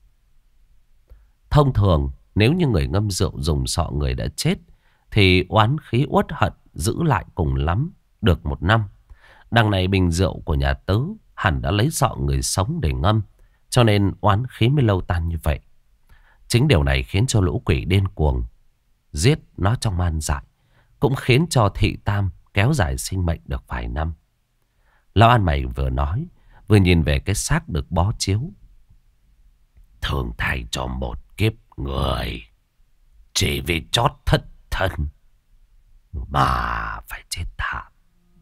Thông thường nếu như người ngâm rượu dùng sọ người đã chết thì oán khí uất hận giữ lại cùng lắm được 1 năm. Đằng này bình rượu của nhà Tứ hẳn đã lấy sọ người sống để ngâm, cho nên oán khí mới lâu tan như vậy. Chính điều này khiến cho lũ quỷ điên cuồng giết nó trong man dại, cũng khiến cho thị Tam kéo dài sinh mệnh được vài năm. Lão ăn mày vừa nói vừa nhìn về cái xác được bó chiếu. Thường thay cho một kiếp người, chỉ vì chót thất thân mà phải chết thảm.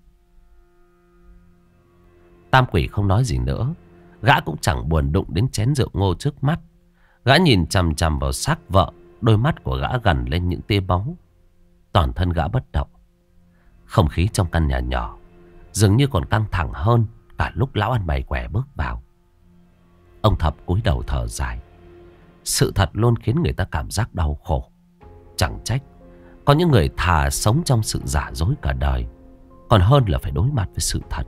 Tam quỷ không nói gì nữa. Gã cũng chẳng buồn đụng đến chén rượu ngô trước mắt. Gã nhìn chằm chằm vào xác vợ. Đôi mắt của gã gằn lên những tia máu. Toàn thân gã bất động. Không khí trong căn nhà nhỏ dường như còn căng thẳng hơn cả lúc lão ăn mày què bước vào. Ông Thập cúi đầu thở dài. Sự thật luôn khiến người ta cảm giác đau khổ. Chẳng trách có những người thà sống trong sự giả dối cả đời, còn hơn là phải đối mặt với sự thật.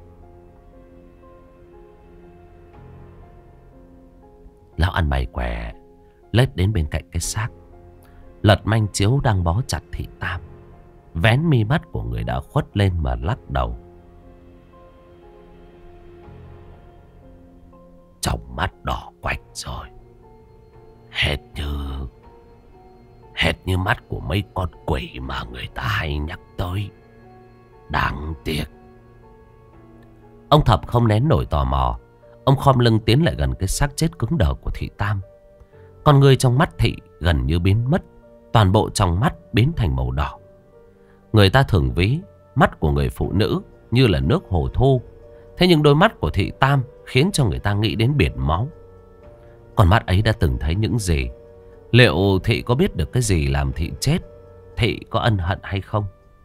Lão ăn mày què lết đến bên cạnh cái xác, lật manh chiếu đang bó chặt thị Tam, vén mi mắt của người đã khuất lên mà lắc đầu. Trong mắt đỏ quạch rồi, hệt như mắt của mấy con quỷ mà người ta hay nhắc tới. Đáng tiếc. Ông Thập không nén nổi tò mò. Ông khom lưng tiến lại gần cái xác chết cứng đờ của thị Tam. Con người trong mắt thị gần như biến mất. Toàn bộ trong mắt biến thành màu đỏ. Người ta thường ví mắt của người phụ nữ như là nước hồ thu. Thế nhưng đôi mắt của thị Tam khiến cho người ta nghĩ đến biển máu. Con mắt ấy đã từng thấy những gì? Liệu thị có biết được cái gì làm thị chết? Thị có ân hận hay không?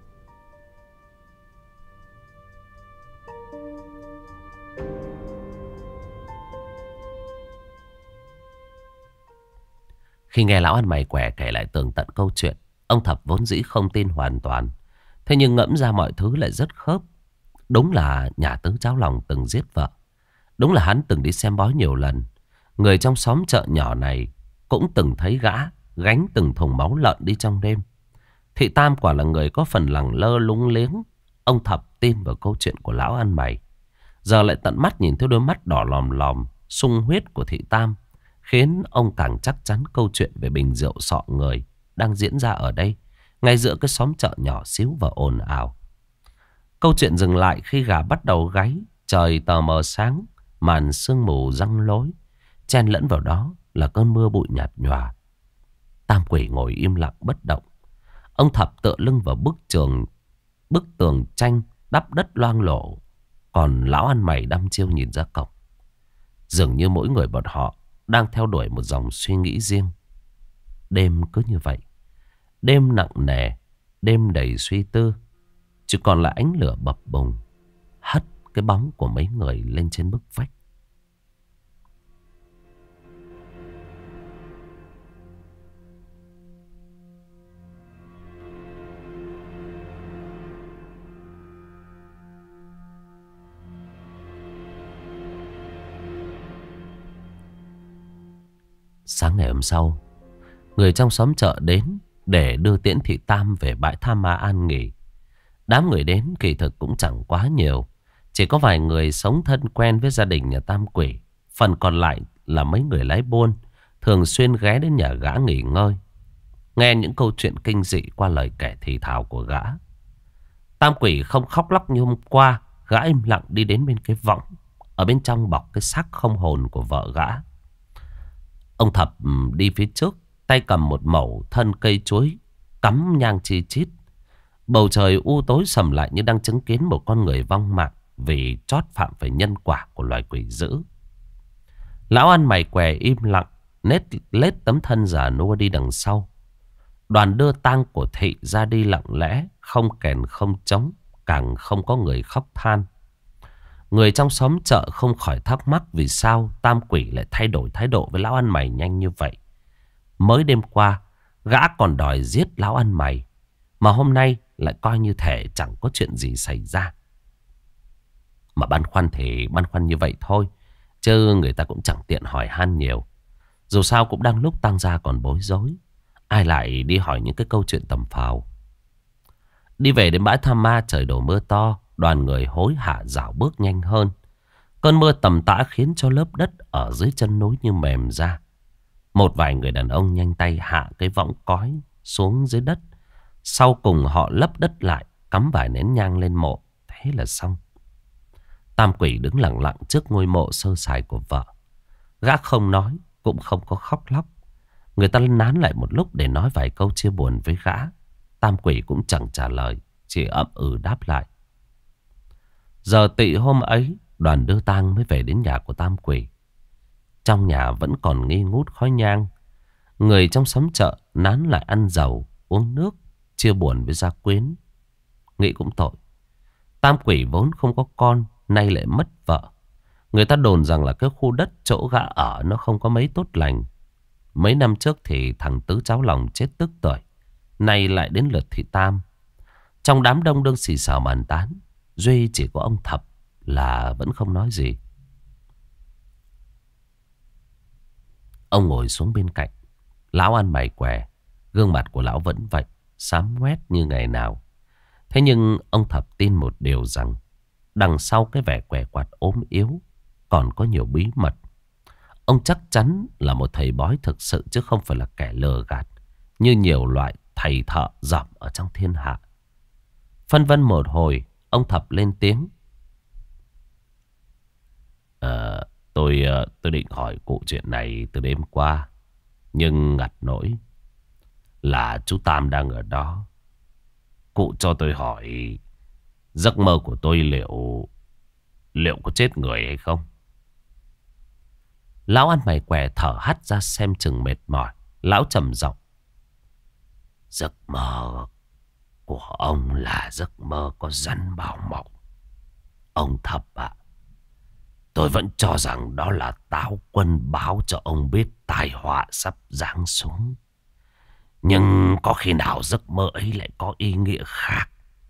Khi nghe lão ăn mày què kể lại tường tận câu chuyện, ông Thập vốn dĩ không tin hoàn toàn. Thế nhưng ngẫm ra mọi thứ lại rất khớp. Đúng là nhà Tứ Cháo Lòng từng giết vợ. Đúng là hắn từng đi xem bói nhiều lần. Người trong xóm chợ nhỏ này cũng từng thấy gã gánh từng thùng máu lợn đi trong đêm. Thị Tam quả là người có phần lẳng lơ lúng liếng. Ông Thập tin vào câu chuyện của lão ăn mày. Giờ lại tận mắt nhìn thấy đôi mắt đỏ lòm lòm, sung huyết của thị Tam, khiến ông càng chắc chắn câu chuyện về bình rượu sọ người đang diễn ra ở đây, ngay giữa cái xóm chợ nhỏ xíu và ồn ào. Câu chuyện dừng lại khi gà bắt đầu gáy, trời tờ mờ sáng, màn sương mù răng lối, chen lẫn vào đó là cơn mưa bụi nhạt nhòa. Tam Quỷ ngồi im lặng bất động. Ông Thập tựa lưng vào bức tường tranh đắp đất loang lổ, còn lão ăn mày đăm chiêu nhìn ra cổng. Dường như mỗi người bọn họ đang theo đuổi một dòng suy nghĩ riêng. Đêm cứ như vậy, đêm nặng nề, đêm đầy suy tư, chỉ còn là ánh lửa bập bùng hất cái bóng của mấy người lên trên bức vách. Sáng ngày hôm sau, người trong xóm chợ đến để đưa tiễn thị Tam về bãi tha ma an nghỉ. Đám người đến kỳ thực cũng chẳng quá nhiều, chỉ có vài người sống thân quen với gia đình nhà Tam Quỷ. Phần còn lại là mấy người lái buôn, thường xuyên ghé đến nhà gã nghỉ ngơi, nghe những câu chuyện kinh dị qua lời kể thì thào của gã. Tam Quỷ không khóc lóc như hôm qua. Gã im lặng đi đến bên cái võng, ở bên trong bọc cái xác không hồn của vợ gã. Ông Thập đi phía trước, tay cầm một mẩu thân cây chuối, cắm nhang chi chít. Bầu trời u tối sầm lại như đang chứng kiến một con người vong mạng vì trót phạm phải nhân quả của loài quỷ dữ. Lão ăn mày què im lặng, lết tấm thân già nua đi đằng sau. Đoàn đưa tang của thị ra đi lặng lẽ, không kèn không trống, càng không có người khóc than. Người trong xóm chợ không khỏi thắc mắc vì sao Tam Quỷ lại thay đổi thái độ với lão ăn mày nhanh như vậy. Mới đêm qua, gã còn đòi giết lão ăn mày, mà hôm nay lại coi như thể chẳng có chuyện gì xảy ra. Mà băn khoăn thì băn khoăn như vậy thôi, chứ người ta cũng chẳng tiện hỏi han nhiều. Dù sao cũng đang lúc tang gia còn bối rối, ai lại đi hỏi những cái câu chuyện tầm phào. Đi về đến bãi tha ma, trời đổ mưa to. Đoàn người hối hả rảo bước nhanh hơn. Cơn mưa tầm tã khiến cho lớp đất ở dưới chân núi như mềm ra. Một vài người đàn ông nhanh tay hạ cái võng cói xuống dưới đất. Sau cùng họ lấp đất lại, cắm vài nén nhang lên mộ. Thế là xong. Tam Quỷ đứng lặng lặng trước ngôi mộ sơ sài của vợ. Gã không nói, cũng không có khóc lóc. Người ta nán lại một lúc để nói vài câu chia buồn với gã. Tam Quỷ cũng chẳng trả lời, chỉ ậm ừ đáp lại. Giờ tỵ hôm ấy, đoàn đưa tang mới về đến nhà của Tam Quỷ. Trong nhà vẫn còn nghi ngút khói nhang. Người trong xóm chợ nán lại ăn dầu, uống nước, chia buồn với gia quyến. Nghĩ cũng tội. Tam Quỷ vốn không có con, nay lại mất vợ. Người ta đồn rằng là cái khu đất chỗ gã ở nó không có mấy tốt lành. Mấy năm trước thì thằng Tứ cháu lòng chết tức tưởi, nay lại đến lượt thị Tam. Trong đám đông đương xì xào bàn tán, duy chỉ có ông Thập là vẫn không nói gì. Ông ngồi xuống bên cạnh. Lão ăn mày què, gương mặt của lão vẫn vậy, xám ngoét như ngày nào. Thế nhưng ông Thập tin một điều rằng đằng sau cái vẻ què quặt ốm yếu còn có nhiều bí mật. Ông chắc chắn là một thầy bói thực sự, chứ không phải là kẻ lừa gạt như nhiều loại thầy thợ dỏm ở trong thiên hạ. Phân vân một hồi, ông Thập lên tiếng. Tôi định hỏi cụ chuyện này từ đêm qua, nhưng ngặt nỗi là chú Tam đang ở đó. Cụ cho tôi hỏi, giấc mơ của tôi liệu có chết người hay không? Lão ăn mày què thở hắt ra xem chừng mệt mỏi. Lão trầm giọng. Giấc mơ của ông là giấc mơ có rắn báo mộng. Ông Thập ạ, tôi vẫn cho rằng đó là táo quân báo cho ông biết tai họa sắp giáng xuống. Nhưng có khi nào giấc mơ ấy lại có ý nghĩa khác?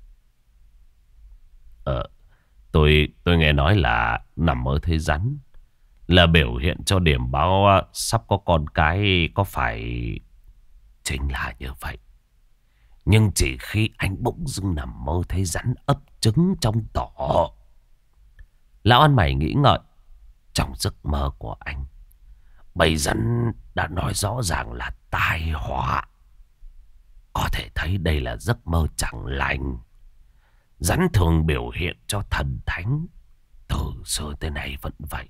Tôi nghe nói là nằm mơ thấy rắn là biểu hiện cho điểm báo sắp có con cái, có phải? Chính là như vậy. Nhưng chỉ khi anh bỗng dưng nằm mơ thấy rắn ấp trứng trong tổ. Lão ăn mày nghĩ ngợi. Trong giấc mơ của anh, bầy rắn đã nói rõ ràng là tai họa. Có thể thấy đây là giấc mơ chẳng lành. Rắn thường biểu hiện cho thần thánh. Từ xưa tới nay vẫn vậy.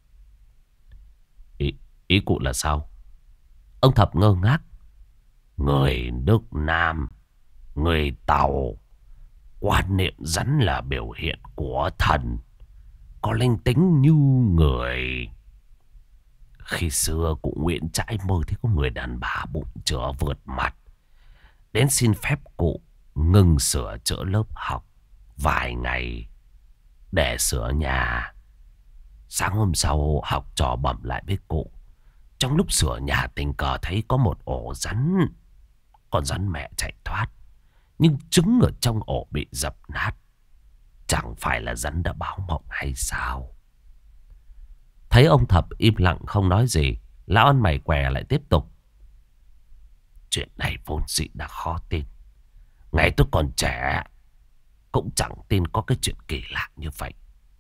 Ý cụ là sao? Ông Thập ngơ ngác. Người nước Nam, người Tàu quan niệm rắn là biểu hiện của thần, có linh tính như người. Khi xưa cụ Nguyễn Trãi mơ thấy có người đàn bà bụng chửa vượt mặt đến xin phép cụ ngừng sửa chữa lớp học vài ngày để sửa nhà. Sáng hôm sau học trò bẩm lại với cụ, trong lúc sửa nhà tình cờ thấy có một ổ rắn. Con rắn mẹ chạy thoát, nhưng trứng ở trong ổ bị dập nát. Chẳng phải là rắn đã báo mộng hay sao? Thấy ông Thập im lặng không nói gì, lão ăn mày què lại tiếp tục. Chuyện này vốn dĩ đã khó tin. Ngày tôi còn trẻ cũng chẳng tin có cái chuyện kỳ lạ như vậy.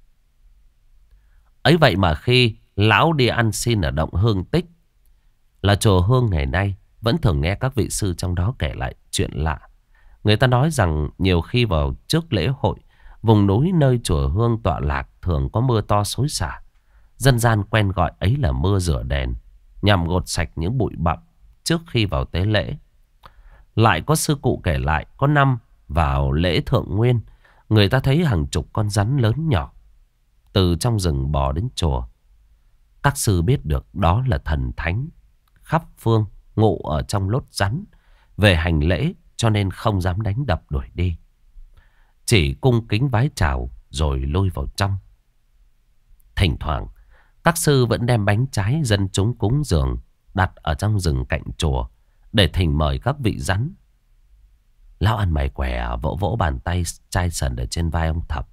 Ấy vậy mà khi lão đi ăn xin ở động Hương Tích, là chùa Hương ngày nay, vẫn thường nghe các vị sư trong đó kể lại chuyện lạ. Người ta nói rằng nhiều khi vào trước lễ hội, vùng núi nơi chùa Hương tọa lạc thường có mưa to xối xả. Dân gian quen gọi ấy là mưa rửa đèn, nhằm gột sạch những bụi bặm trước khi vào tế lễ. Lại có sư cụ kể lại, có năm vào lễ Thượng Nguyên, người ta thấy hàng chục con rắn lớn nhỏ từ trong rừng bò đến chùa. Các sư biết được đó là thần thánh khắp phương ngụ ở trong lốt rắn về hành lễ, cho nên không dám đánh đập đuổi đi, chỉ cung kính vái chào rồi lôi vào trong. Thỉnh thoảng các sư vẫn đem bánh trái dân chúng cúng dường đặt ở trong rừng cạnh chùa để thỉnh mời các vị rắn. Lão ăn mày què vỗ vỗ bàn tay chai sần ở trên vai ông Thập.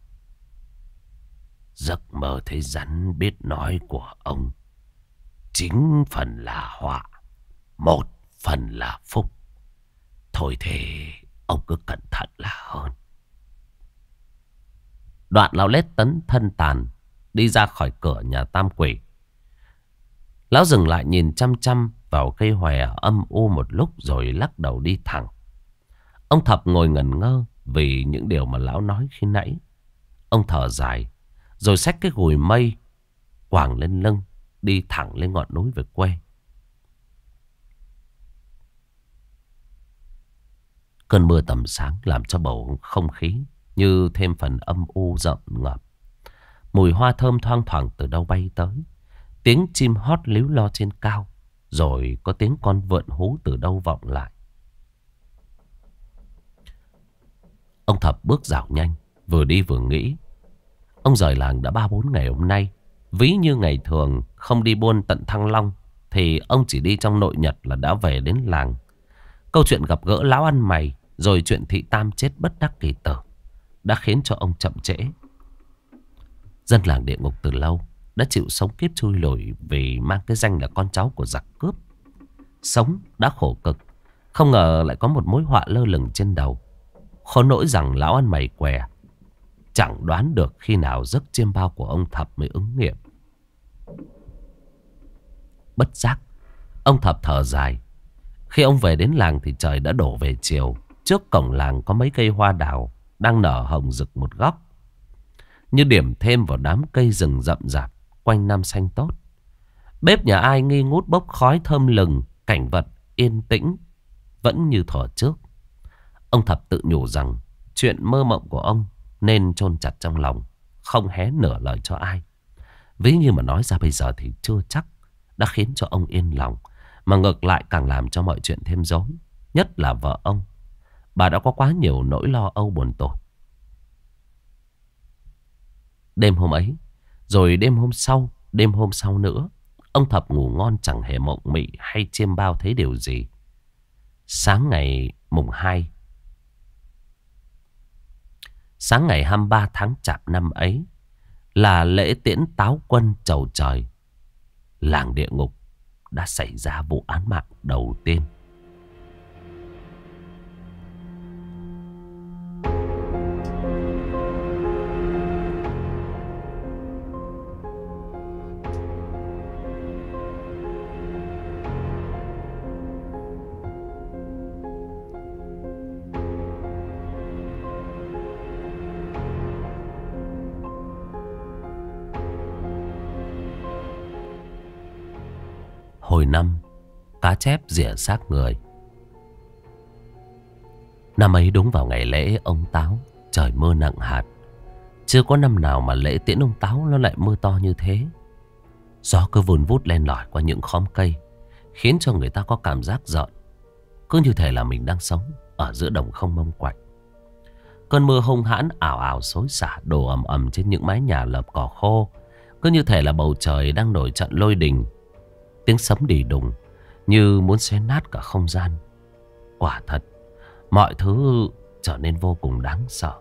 Giấc mơ thấy rắn biết nói của ông, chính phần là họa, một phần là phúc. Thôi thì ông cứ cẩn thận là hơn. Đoạn lão lết tấn thân tàn đi ra khỏi cửa nhà Tam Quỷ. Lão dừng lại nhìn chăm chăm vào cây hòe âm u một lúc rồi lắc đầu đi thẳng. Ông Thập ngồi ngẩn ngơ vì những điều mà lão nói khi nãy. Ông thở dài rồi xách cái gùi mây quàng lên lưng, đi thẳng lên ngọn núi về quê. Cơn mưa tầm sáng làm cho bầu không khí như thêm phần âm u rợn ngợp. Mùi hoa thơm thoang thoảng từ đâu bay tới. Tiếng chim hót líu lo trên cao. Rồi có tiếng con vượn hú từ đâu vọng lại. Ông Thập bước dạo nhanh, vừa đi vừa nghĩ. Ông rời làng đã 3-4 ngày hôm nay. Ví như ngày thường không đi buôn tận Thăng Long, thì ông chỉ đi trong nội nhật là đã về đến làng. Câu chuyện gặp gỡ lão ăn mày, rồi chuyện thị tam chết bất đắc kỳ tử, đã khiến cho ông chậm trễ. Dân làng địa ngục từ lâu đã chịu sống kiếp chui lủi vì mang cái danh là con cháu của giặc cướp. Sống đã khổ cực, không ngờ lại có một mối họa lơ lửng trên đầu. Khốn nỗi rằng lão ăn mày què chẳng đoán được khi nào giấc chiêm bao của ông Thập mới ứng nghiệm. Bất giác ông Thập thở dài. Khi ông về đến làng thì trời đã đổ về chiều. Trước cổng làng có mấy cây hoa đào đang nở hồng rực một góc, như điểm thêm vào đám cây rừng rậm rạp quanh năm xanh tốt. Bếp nhà ai nghi ngút bốc khói thơm lừng, cảnh vật yên tĩnh vẫn như thuở trước. Ông Thập tự nhủ rằng chuyện mơ mộng của ông nên chôn chặt trong lòng, không hé nửa lời cho ai. Ví như mà nói ra bây giờ thì chưa chắc đã khiến cho ông yên lòng, mà ngược lại càng làm cho mọi chuyện thêm rối. Nhất là vợ ông, bà đã có quá nhiều nỗi lo âu buồn tủi. Đêm hôm ấy, rồi đêm hôm sau nữa, ông Thập ngủ ngon chẳng hề mộng mị hay chiêm bao thấy điều gì. Sáng ngày 23 tháng Chạp năm ấy là lễ tiễn táo quân chầu trời. Làng địa ngục đã xảy ra vụ án mạng đầu tiên. Hồi năm cá chép rỉa xác người. Năm ấy đúng vào ngày lễ ông Táo, trời mưa nặng hạt. Chưa có năm nào mà lễ tiễn ông Táo nó lại mưa to như thế. Gió cứ vun vút len lỏi qua những khóm cây, khiến cho người ta có cảm giác rợn, cứ như thể là mình đang sống ở giữa đồng không mông quạnh. Cơn mưa hung hãn ảo ảo xối xả đổ ầm ầm trên những mái nhà lợp cỏ khô, cứ như thể là bầu trời đang nổi trận lôi đình. Tiếng sấm đì đùng như muốn xé nát cả không gian. Quả thật, mọi thứ trở nên vô cùng đáng sợ.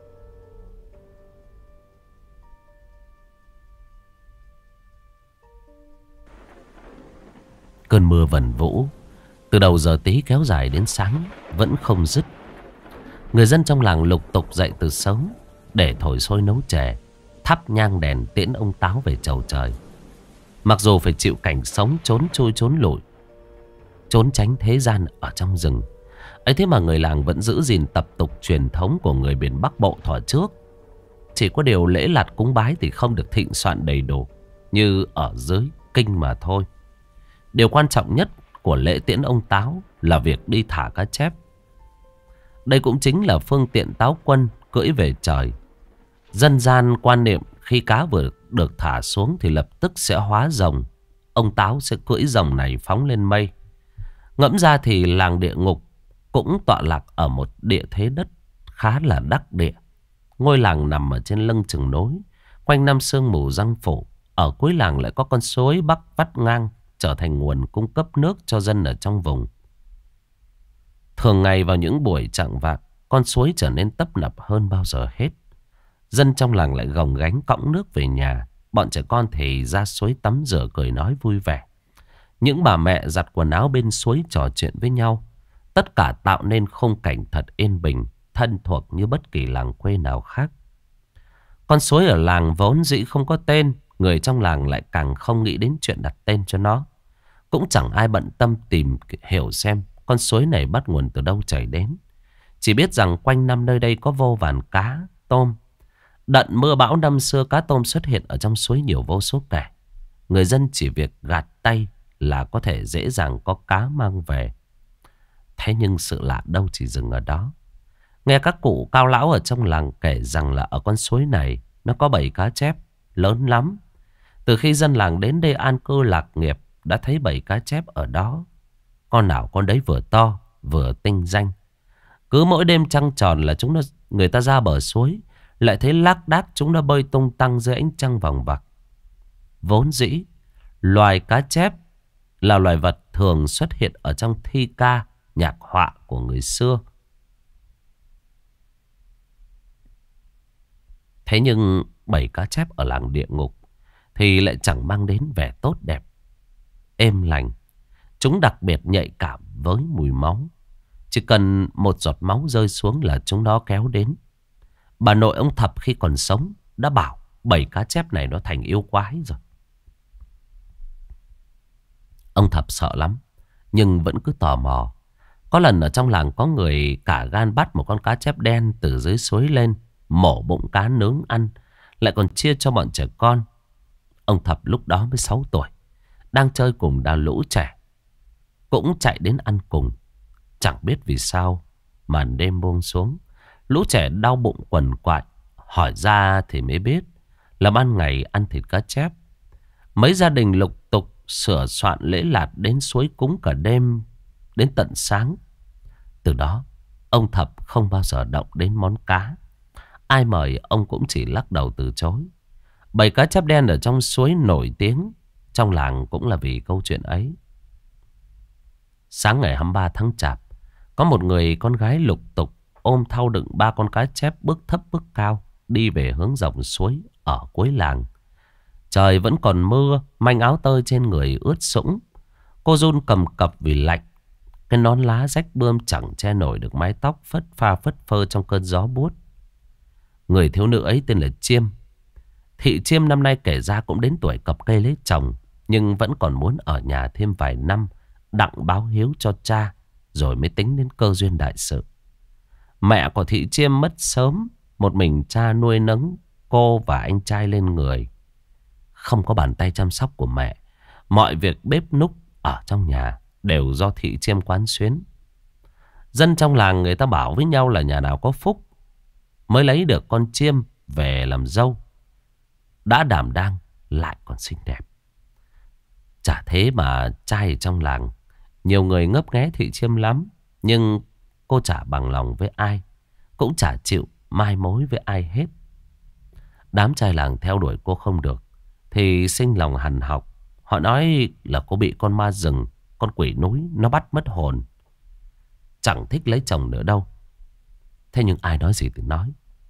Cơn mưa vần vũ từ đầu giờ tí kéo dài đến sáng vẫn không dứt. Người dân trong làng lục tục dậy từ sớm để thổi sôi nấu chè, thắp nhang đèn tiễn ông Táo về chầu trời. Mặc dù phải chịu cảnh sống trốn chui trốn lủi, trốn tránh thế gian ở trong rừng, ấy thế mà người làng vẫn giữ gìn tập tục truyền thống của người miền Bắc Bộ thuở trước. Chỉ có điều lễ lạt cúng bái thì không được thịnh soạn đầy đủ như ở dưới kinh mà thôi. Điều quan trọng nhất của lễ tiễn ông Táo là việc đi thả cá chép. Đây cũng chính là phương tiện Táo quân cưỡi về trời. Dân gian quan niệm khi cá vừa được thả xuống thì lập tức sẽ hóa rồng. Ông Táo sẽ cưỡi rồng này phóng lên mây. Ngẫm ra thì làng địa ngục cũng tọa lạc ở một địa thế đất khá là đắc địa. Ngôi làng nằm ở trên lưng chừng núi, quanh năm sương mù giăng phủ. Ở cuối làng lại có con suối bắc vắt ngang, trở thành nguồn cung cấp nước cho dân ở trong vùng. Thường ngày vào những buổi chạng vạng, con suối trở nên tấp nập hơn bao giờ hết. Dân trong làng lại gồng gánh cõng nước về nhà. Bọn trẻ con thì ra suối tắm rửa cười nói vui vẻ. Những bà mẹ giặt quần áo bên suối trò chuyện với nhau. Tất cả tạo nên khung cảnh thật yên bình, thân thuộc như bất kỳ làng quê nào khác. Con suối ở làng vốn dĩ không có tên, người trong làng lại càng không nghĩ đến chuyện đặt tên cho nó. Cũng chẳng ai bận tâm tìm hiểu xem con suối này bắt nguồn từ đâu chảy đến. Chỉ biết rằng quanh năm nơi đây có vô vàn cá, tôm. Đợt mưa bão năm xưa cá tôm xuất hiện ở trong suối nhiều vô số kể. Người dân chỉ việc gạt tay là có thể dễ dàng có cá mang về. Thế nhưng sự lạ đâu chỉ dừng ở đó. Nghe các cụ cao lão ở trong làng kể rằng là ở con suối này nó có bầy cá chép lớn lắm. Từ khi dân làng đến đây an cư lạc nghiệp đã thấy bầy cá chép ở đó. Con nào con đấy vừa to vừa tinh danh. Cứ mỗi đêm trăng tròn là người ta ra bờ suối, lại thấy lác đác chúng nó bơi tung tăng dưới ánh trăng vòng vặc. Vốn dĩ loài cá chép là loài vật thường xuất hiện ở trong thi ca, nhạc họa của người xưa. Thế nhưng bầy cá chép ở làng địa ngục thì lại chẳng mang đến vẻ tốt đẹp, êm lành. Chúng đặc biệt nhạy cảm với mùi máu. Chỉ cần một giọt máu rơi xuống là chúng nó kéo đến. Bà nội ông Thập khi còn sống đã bảo bầy cá chép này nó thành yêu quái rồi. Ông Thập sợ lắm, nhưng vẫn cứ tò mò. Có lần ở trong làng có người cả gan bắt một con cá chép đen từ dưới suối lên, mổ bụng cá nướng ăn, lại còn chia cho bọn trẻ con. Ông Thập lúc đó mới 6 tuổi, đang chơi cùng đàn lũ trẻ, cũng chạy đến ăn cùng. Chẳng biết vì sao màn đêm buông xuống, lũ trẻ đau bụng quằn quại. Hỏi ra thì mới biết là ban ngày ăn thịt cá chép. Mấy gia đình lục tục sửa soạn lễ lạt đến suối cúng cả đêm đến tận sáng. Từ đó ông Thập không bao giờ động đến món cá. Ai mời ông cũng chỉ lắc đầu từ chối. Bầy cá chép đen ở trong suối nổi tiếng trong làng cũng là vì câu chuyện ấy. Sáng ngày 23 tháng Chạp, có một người con gái lục tục ôm thau đựng 3 con cá chép bước thấp bước cao đi về hướng dòng suối ở cuối làng. Trời vẫn còn mưa, manh áo tơi trên người ướt sũng. Cô run cầm cập vì lạnh. Cái nón lá rách bươm chẳng che nổi được mái tóc phất pha phất phơ trong cơn gió buốt. Người thiếu nữ ấy tên là Chiêm. Thị Chiêm năm nay kể ra cũng đến tuổi cập cây lấy chồng, nhưng vẫn còn muốn ở nhà thêm vài năm đặng báo hiếu cho cha, rồi mới tính đến cơ duyên đại sự. Mẹ của Thị Chiêm mất sớm, một mình cha nuôi nấng cô và anh trai lên người. Không có bàn tay chăm sóc của mẹ, mọi việc bếp núc ở trong nhà đều do thị Chiêm quán xuyến. Dân trong làng người ta bảo với nhau là nhà nào có phúc mới lấy được con chiêm về làm dâu. Đã đảm đang lại còn xinh đẹp. Chả thế mà trai ở trong làng nhiều người ngấp nghé thị Chiêm lắm. Nhưng cô chả bằng lòng với ai, cũng chả chịu mai mối với ai hết. Đám trai làng theo đuổi cô không được thì sinh lòng hằn học. Họ nói là cô bị con ma rừng, con quỷ núi nó bắt mất hồn, chẳng thích lấy chồng nữa đâu. Thế nhưng ai nói gì thì nói,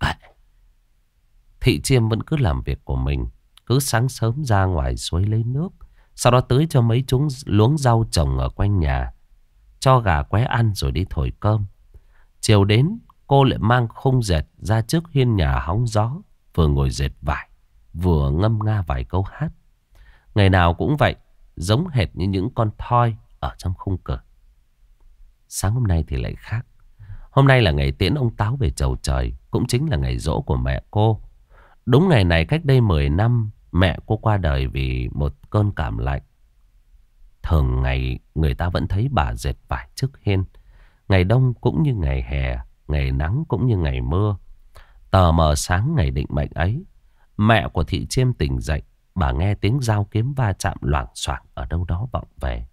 thị Chiêm vẫn cứ làm việc của mình. Cứ sáng sớm ra ngoài suối lấy nước, sau đó tưới cho mấy chúng luống rau trồng ở quanh nhà, cho gà qué ăn rồi đi thổi cơm. Chiều đến cô lại mang khung dệt ra trước hiên nhà hóng gió, vừa ngồi dệt vải vừa ngâm nga vài câu hát. Ngày nào cũng vậy, giống hệt như những con thoi ở trong khung cửa. Sáng hôm nay thì lại khác. Hôm nay là ngày tiễn ông Táo về chầu trời, cũng chính là ngày giỗ của mẹ cô. Đúng ngày này cách đây 10 năm, mẹ cô qua đời vì một cơn cảm lạnh. Thường ngày người ta vẫn thấy bà dệt vải trước hiên. Ngày đông cũng như ngày hè, ngày nắng cũng như ngày mưa. Tờ mờ sáng ngày định mệnh ấy, mẹ của thị Chiêm tỉnh dậy. Bà nghe tiếng dao kiếm va chạm loảng xoảng ở đâu đó vọng về.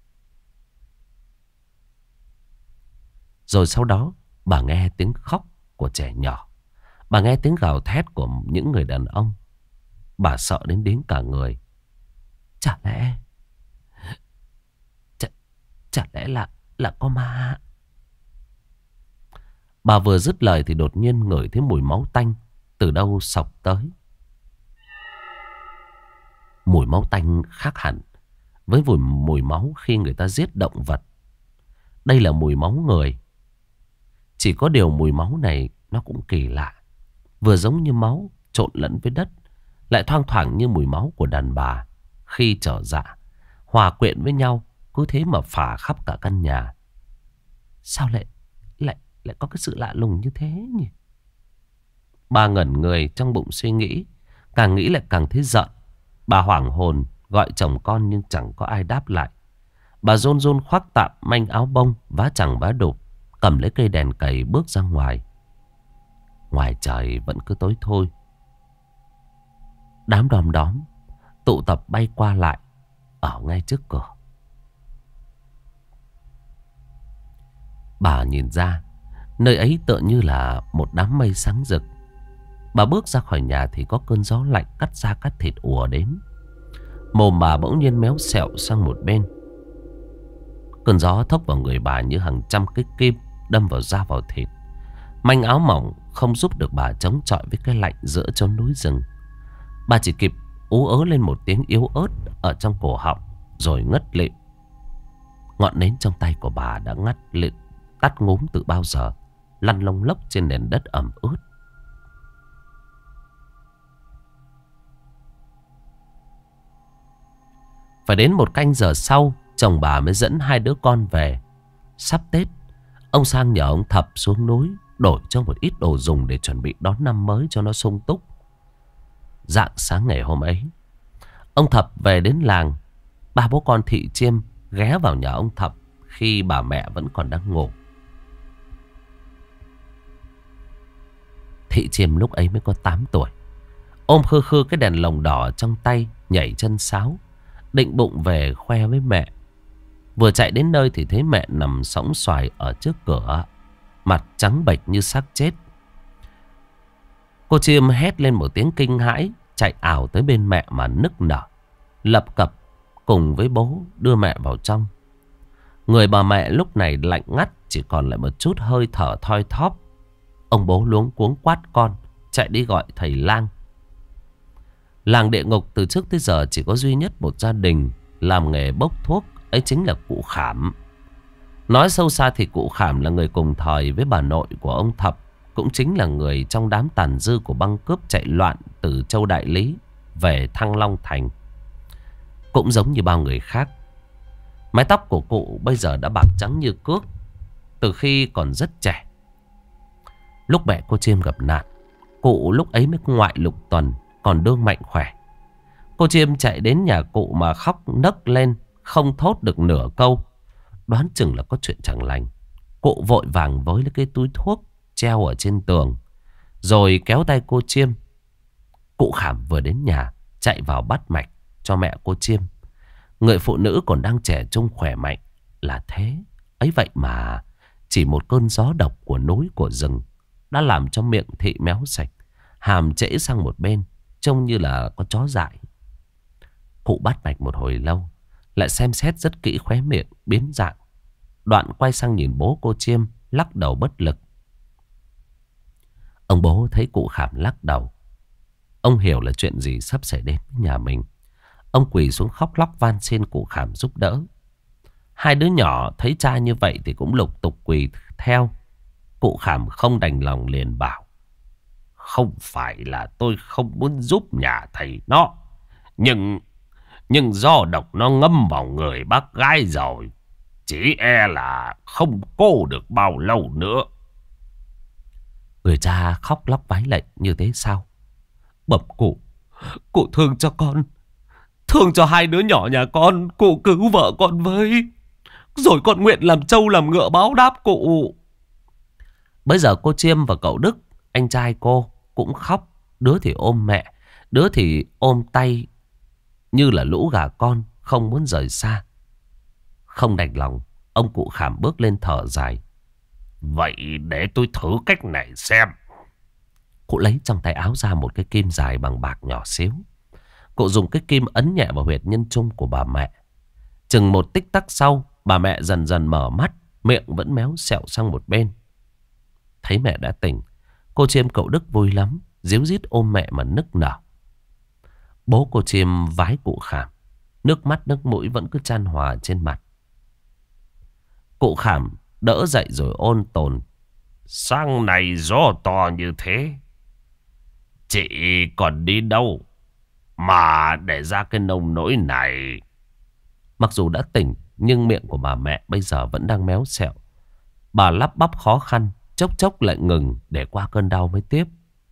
Rồi sau đó bà nghe tiếng khóc của trẻ nhỏ. Bà nghe tiếng gào thét của những người đàn ông. Bà sợ đến điếng cả người. Chả lẽ là có ma. Bà vừa dứt lời thì đột nhiên ngửi thấy mùi máu tanh từ đâu xộc tới. Mùi máu tanh khác hẳn với mùi máu khi người ta giết động vật. Đây là mùi máu người. Chỉ có điều mùi máu này nó cũng kỳ lạ. Vừa giống như máu trộn lẫn với đất, lại thoang thoảng như mùi máu của đàn bà khi trở dạ, hòa quyện với nhau, cứ thế mà phả khắp cả căn nhà. Sao lại có cái sự lạ lùng như thế nhỉ? Bà ngẩn người trong bụng suy nghĩ. Càng nghĩ lại càng thấy giận. Bà hoảng hồn gọi chồng con nhưng chẳng có ai đáp lại. Bà run run khoác tạm manh áo bông, vá chẳng vá đục, cầm lấy cây đèn cầy bước ra ngoài. Ngoài trời vẫn cứ tối thôi. Đám đom đóm tụ tập bay qua lại ở ngay trước cửa. Bà nhìn ra, nơi ấy tựa như là một đám mây sáng rực. Bà bước ra khỏi nhà thì có cơn gió lạnh cắt da cắt thịt ùa đến. Mồm bà bỗng nhiên méo xẹo sang một bên. Cơn gió thốc vào người bà như hàng trăm cái kim đâm vào da vào thịt. Manh áo mỏng không giúp được bà chống chọi với cái lạnh giữa chốn núi rừng. Bà chỉ kịp ú ớ lên một tiếng yếu ớt ở trong cổ họng rồi ngất lịm. Ngọn nến trong tay của bà đã tắt ngúm từ bao giờ, lăn lông lốc trên nền đất ẩm ướt. Phải đến 1 canh giờ sau, chồng bà mới dẫn 2 đứa con về. Sắp Tết, ông sang nhờ ông Thập xuống núi đổi cho một ít đồ dùng để chuẩn bị đón năm mới cho nó sung túc. Rạng sáng ngày hôm ấy, ông Thập về đến làng. 3 bố con thị Chiêm ghé vào nhà ông Thập khi bà mẹ vẫn còn đang ngủ. Thị Chiêm lúc ấy mới có 8 tuổi. Ôm khư khư cái đèn lồng đỏ trong tay, nhảy chân sáo, định bụng về khoe với mẹ. Vừa chạy đến nơi thì thấy mẹ nằm sõng xoài ở trước cửa, mặt trắng bệch như xác chết. Cô Chiêm hét lên một tiếng kinh hãi, chạy ảo tới bên mẹ mà nức nở, lập cập cùng với bố đưa mẹ vào trong. Người bà mẹ lúc này lạnh ngắt, chỉ còn lại một chút hơi thở thoi thóp. Ông bố luống cuống quát con chạy đi gọi thầy lang. Làng địa ngục từ trước tới giờ chỉ có duy nhất một gia đình làm nghề bốc thuốc, ấy chính là cụ Khảm. Nói sâu xa thì cụ Khảm là người cùng thời với bà nội của ông Thập, cũng chính là người trong đám tàn dư của băng cướp chạy loạn từ Châu Đại Lý về Thăng Long Thành. Cũng giống như bao người khác, mái tóc của cụ bây giờ đã bạc trắng như cước từ khi còn rất trẻ. Lúc mẹ cô Chiêm gặp nạn, cụ lúc ấy mới ngoại lục tuần, còn đương mạnh khỏe. Cô Chiêm chạy đến nhà cụ mà khóc nấc lên, không thốt được nửa câu. Đoán chừng là có chuyện chẳng lành. Cụ vội vàng với lấy cái túi thuốc treo ở trên tường, rồi kéo tay cô Chiêm. Cụ Khảm vừa đến nhà, chạy vào bắt mạch cho mẹ cô Chiêm. Người phụ nữ còn đang trẻ trung khỏe mạnh là thế. Ấy vậy mà chỉ một cơn gió độc của núi của rừng đã làm cho miệng thị méo sạch, hàm trễ sang một bên, trông như là có chó dại. Cụ bắt mạch một hồi lâu, lại xem xét rất kỹ khóe miệng biến dạng. Đoạn quay sang nhìn bố cô Chiêm, lắc đầu bất lực. Ông bố thấy cụ Khảm lắc đầu, ông hiểu là chuyện gì sắp xảy đến với nhà mình. Ông quỳ xuống khóc lóc van xin cụ Khảm giúp đỡ. Hai đứa nhỏ thấy cha như vậy thì cũng lục tục quỳ theo. Cụ Khảm không đành lòng liền bảo: không phải là tôi không muốn giúp nhà thầy nó, nhưng do độc nó ngâm vào người bác gái rồi, chỉ e là không cô được bao lâu nữa. Người cha khóc lóc vái lạy như thế sao? Bẩm cụ thương cho con, thương cho hai đứa nhỏ nhà con, cụ cứu vợ con với, rồi con nguyện làm trâu làm ngựa báo đáp cụ. Bây giờ cô Chiêm và cậu Đức, anh trai cô, cũng khóc. Đứa thì ôm mẹ, đứa thì ôm tay như là lũ gà con không muốn rời xa. Không đành lòng, ông cụ Khảm bước lên thở dài. Vậy để tôi thử cách này xem. Cụ lấy trong tay áo ra một cái kim dài bằng bạc nhỏ xíu. Cụ dùng cái kim ấn nhẹ vào huyệt nhân trung của bà mẹ. Chừng một tích tắc sau, bà mẹ dần dần mở mắt, miệng vẫn méo xẹo sang một bên. Thấy mẹ đã tỉnh, cô Chiêm cậu Đức vui lắm, ríu rít ôm mẹ mà nức nở. Bố cô Chiêm vái cụ Khảm, nước mắt nước mũi vẫn cứ chan hòa trên mặt. Cụ Khảm đỡ dậy rồi ôn tồn. Sáng nay gió to như thế, chị còn đi đâu mà để ra cái nông nỗi này? Mặc dù đã tỉnh, nhưng miệng của bà mẹ bây giờ vẫn đang méo xẹo. Bà lắp bắp khó khăn, chốc chốc lại ngừng để qua cơn đau mới tiếp.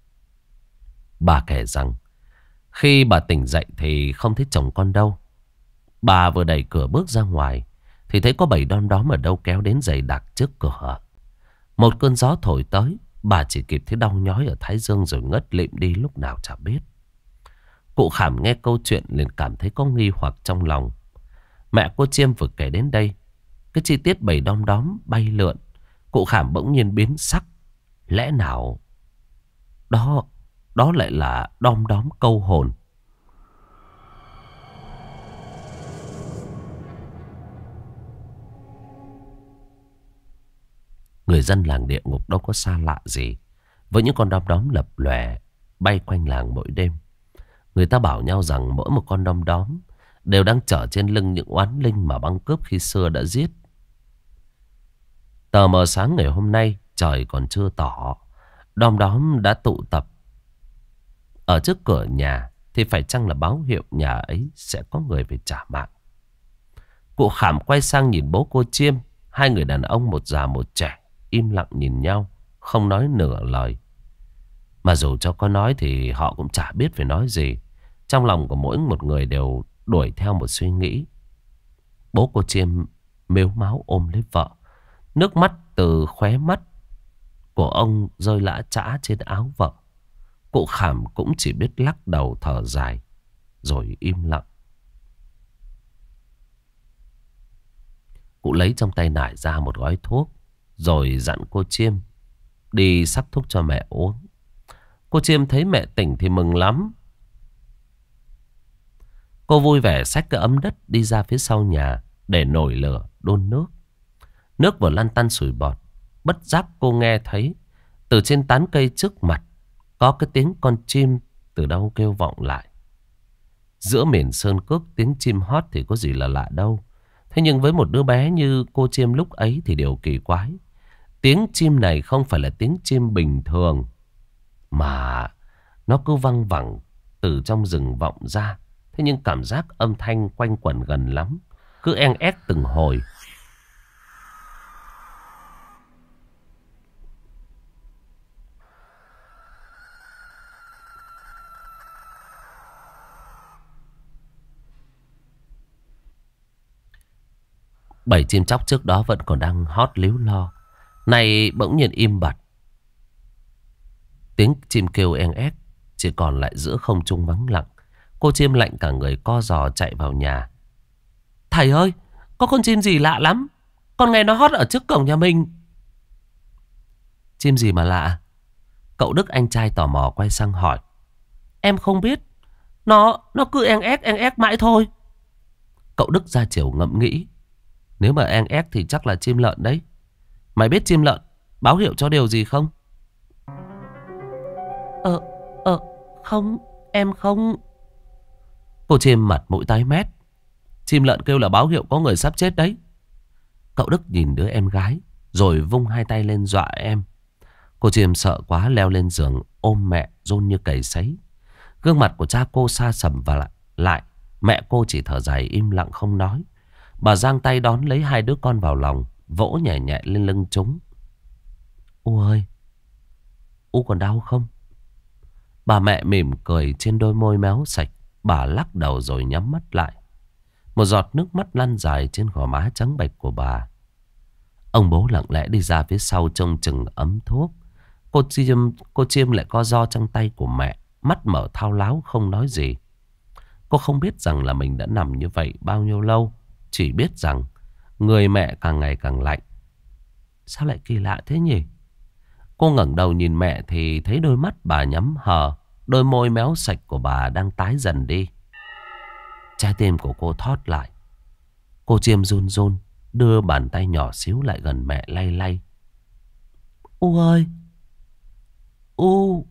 Bà kể rằng khi bà tỉnh dậy thì không thấy chồng con đâu. Bà vừa đẩy cửa bước ra ngoài thì thấy có bầy đom đóm ở đâu kéo đến dày đặc trước cửa. Một cơn gió thổi tới, bà chỉ kịp thấy đau nhói ở thái dương rồi ngất lịm đi lúc nào chả biết. Cụ Khảm nghe câu chuyện liền cảm thấy có nghi hoặc trong lòng. Mẹ cô Chiêm vừa kể đến đây, cái chi tiết bầy đom đóm bay lượn, cụ Khảm bỗng nhiên biến sắc. Lẽ nào đó lại là đom đóm câu hồn? Người dân làng địa ngục đâu có xa lạ gì với những con đom đóm lập lòe bay quanh làng mỗi đêm. Người ta bảo nhau rằng mỗi một con đom đóm đều đang chở trên lưng những oán linh mà băng cướp khi xưa đã giết. Tờ mờ sáng ngày hôm nay, trời còn chưa tỏ, đom đóm đã tụ tập ở trước cửa nhà, thì phải chăng là báo hiệu nhà ấy sẽ có người về trả mạng? Cụ Khảm quay sang nhìn bố cô Chiêm. Hai người đàn ông một già một trẻ im lặng nhìn nhau, không nói nửa lời. Mà dù cho có nói thì họ cũng chả biết phải nói gì. Trong lòng của mỗi một người đều đuổi theo một suy nghĩ. Bố cô Chiêm mếu máo ôm lấy vợ. Nước mắt từ khóe mắt của ông rơi lã chã trên áo vợ. Cụ Khảm cũng chỉ biết lắc đầu thở dài rồi im lặng. Cụ lấy trong tay nải ra một gói thuốc, rồi dặn cô Chiêm đi sắc thuốc cho mẹ uống. Cô Chiêm thấy mẹ tỉnh thì mừng lắm. Cô vui vẻ xách cái ấm đất đi ra phía sau nhà để nổi lửa đun nước. Nước vừa lăn tăn sủi bọt, bất giác cô nghe thấy từ trên tán cây trước mặt có cái tiếng con chim từ đâu kêu vọng lại. Giữa miền sơn cước tiếng chim hót thì có gì là lạ đâu. Thế nhưng với một đứa bé như cô Chiêm lúc ấy thì điều kỳ quái. Tiếng chim này không phải là tiếng chim bình thường, mà nó cứ văng vẳng từ trong rừng vọng ra. Thế nhưng cảm giác âm thanh quanh quẩn gần lắm, cứ en ét từng hồi. Bảy chim chóc trước đó vẫn còn đang hót líu lo, nay bỗng nhiên im bặt. Tiếng chim kêu en ép chỉ còn lại giữa không trung vắng lặng. Cô chim lạnh cả người co giò chạy vào nhà. Thầy ơi, có con chim gì lạ lắm, con nghe nó hót ở trước cổng nhà mình. Chim gì mà lạ? Cậu Đức anh trai tò mò quay sang hỏi. Em không biết, nó cứ en ép mãi thôi. Cậu Đức ra chiều ngẫm nghĩ. Nếu mà en ép thì chắc là chim lợn đấy. Mày biết chim lợn báo hiệu cho điều gì không? Không, em không. Cô chim mặt mũi tái mét. Chim lợn kêu là báo hiệu có người sắp chết đấy. Cậu Đức nhìn đứa em gái rồi vung hai tay lên dọa em. Cô chim sợ quá leo lên giường ôm mẹ run như cầy sấy. Gương mặt của cha cô sa sầm và lại. Mẹ cô chỉ thở dài im lặng không nói. Bà giang tay đón lấy hai đứa con vào lòng, vỗ nhẹ nhẹ lên lưng chúng. U ơi, U còn đau không? Bà mẹ mỉm cười trên đôi môi méo sạch. Bà lắc đầu rồi nhắm mắt lại. Một giọt nước mắt lăn dài trên gò má trắng bệch của bà. Ông bố lặng lẽ đi ra phía sau trông chừng ấm thuốc. Cô chim lại co ro trong tay của mẹ, mắt mở thao láo không nói gì. Cô không biết rằng là mình đã nằm như vậy bao nhiêu lâu. Chỉ biết rằng người mẹ càng ngày càng lạnh. Sao lại kỳ lạ thế nhỉ? Cô ngẩng đầu nhìn mẹ thì thấy đôi mắt bà nhắm hờ. Đôi môi méo sạch của bà đang tái dần đi. Trái tim của cô thót lại. Cô chim run run đưa bàn tay nhỏ xíu lại gần mẹ lay lay. U ơi, U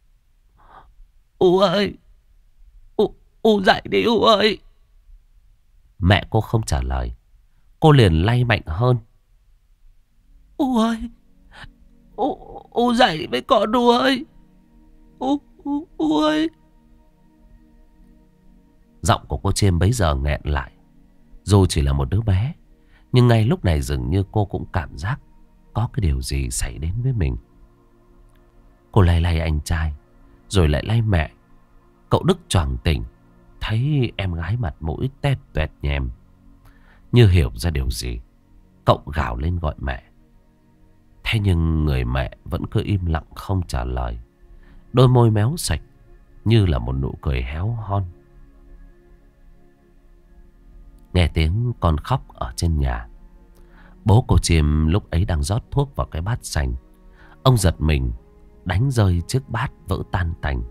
ơi, U dậy đi U ơi. Mẹ cô không trả lời. Cô liền lay mạnh hơn. U ơi, U dậy với con U ơi. U ơi. Giọng của cô chim bấy giờ nghẹn lại. Dù chỉ là một đứa bé, nhưng ngay lúc này dường như cô cũng cảm giác có cái điều gì xảy đến với mình. Cô lay lay anh trai, rồi lại lay mẹ. Cậu Đức choàng tỉnh, thấy em gái mặt mũi tét tuét nhèm. Như hiểu ra điều gì, cậu gào lên gọi mẹ. Thế nhưng người mẹ vẫn cứ im lặng không trả lời. Đôi môi méo sạch như là một nụ cười héo hon. Nghe tiếng con khóc ở trên nhà. Bố cô chim lúc ấy đang rót thuốc vào cái bát xanh. Ông giật mình, đánh rơi chiếc bát vỡ tan tành.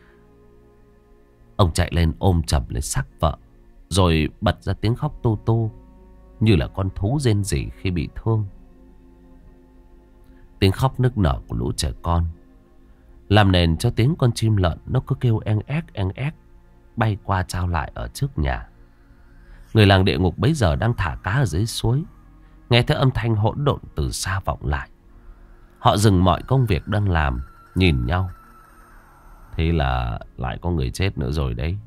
Ông chạy lên ôm chầm lấy xác vợ, rồi bật ra tiếng khóc tu tu, như là con thú rên rỉ khi bị thương. Tiếng khóc nức nở của lũ trẻ con làm nền cho tiếng con chim lợn nó cứ kêu en ép bay qua trao lại ở trước nhà. Người làng địa ngục bấy giờ đang thả cá ở dưới suối, nghe thấy âm thanh hỗn độn từ xa vọng lại. Họ dừng mọi công việc đang làm, nhìn nhau. Thế là lại có người chết nữa rồi đấy.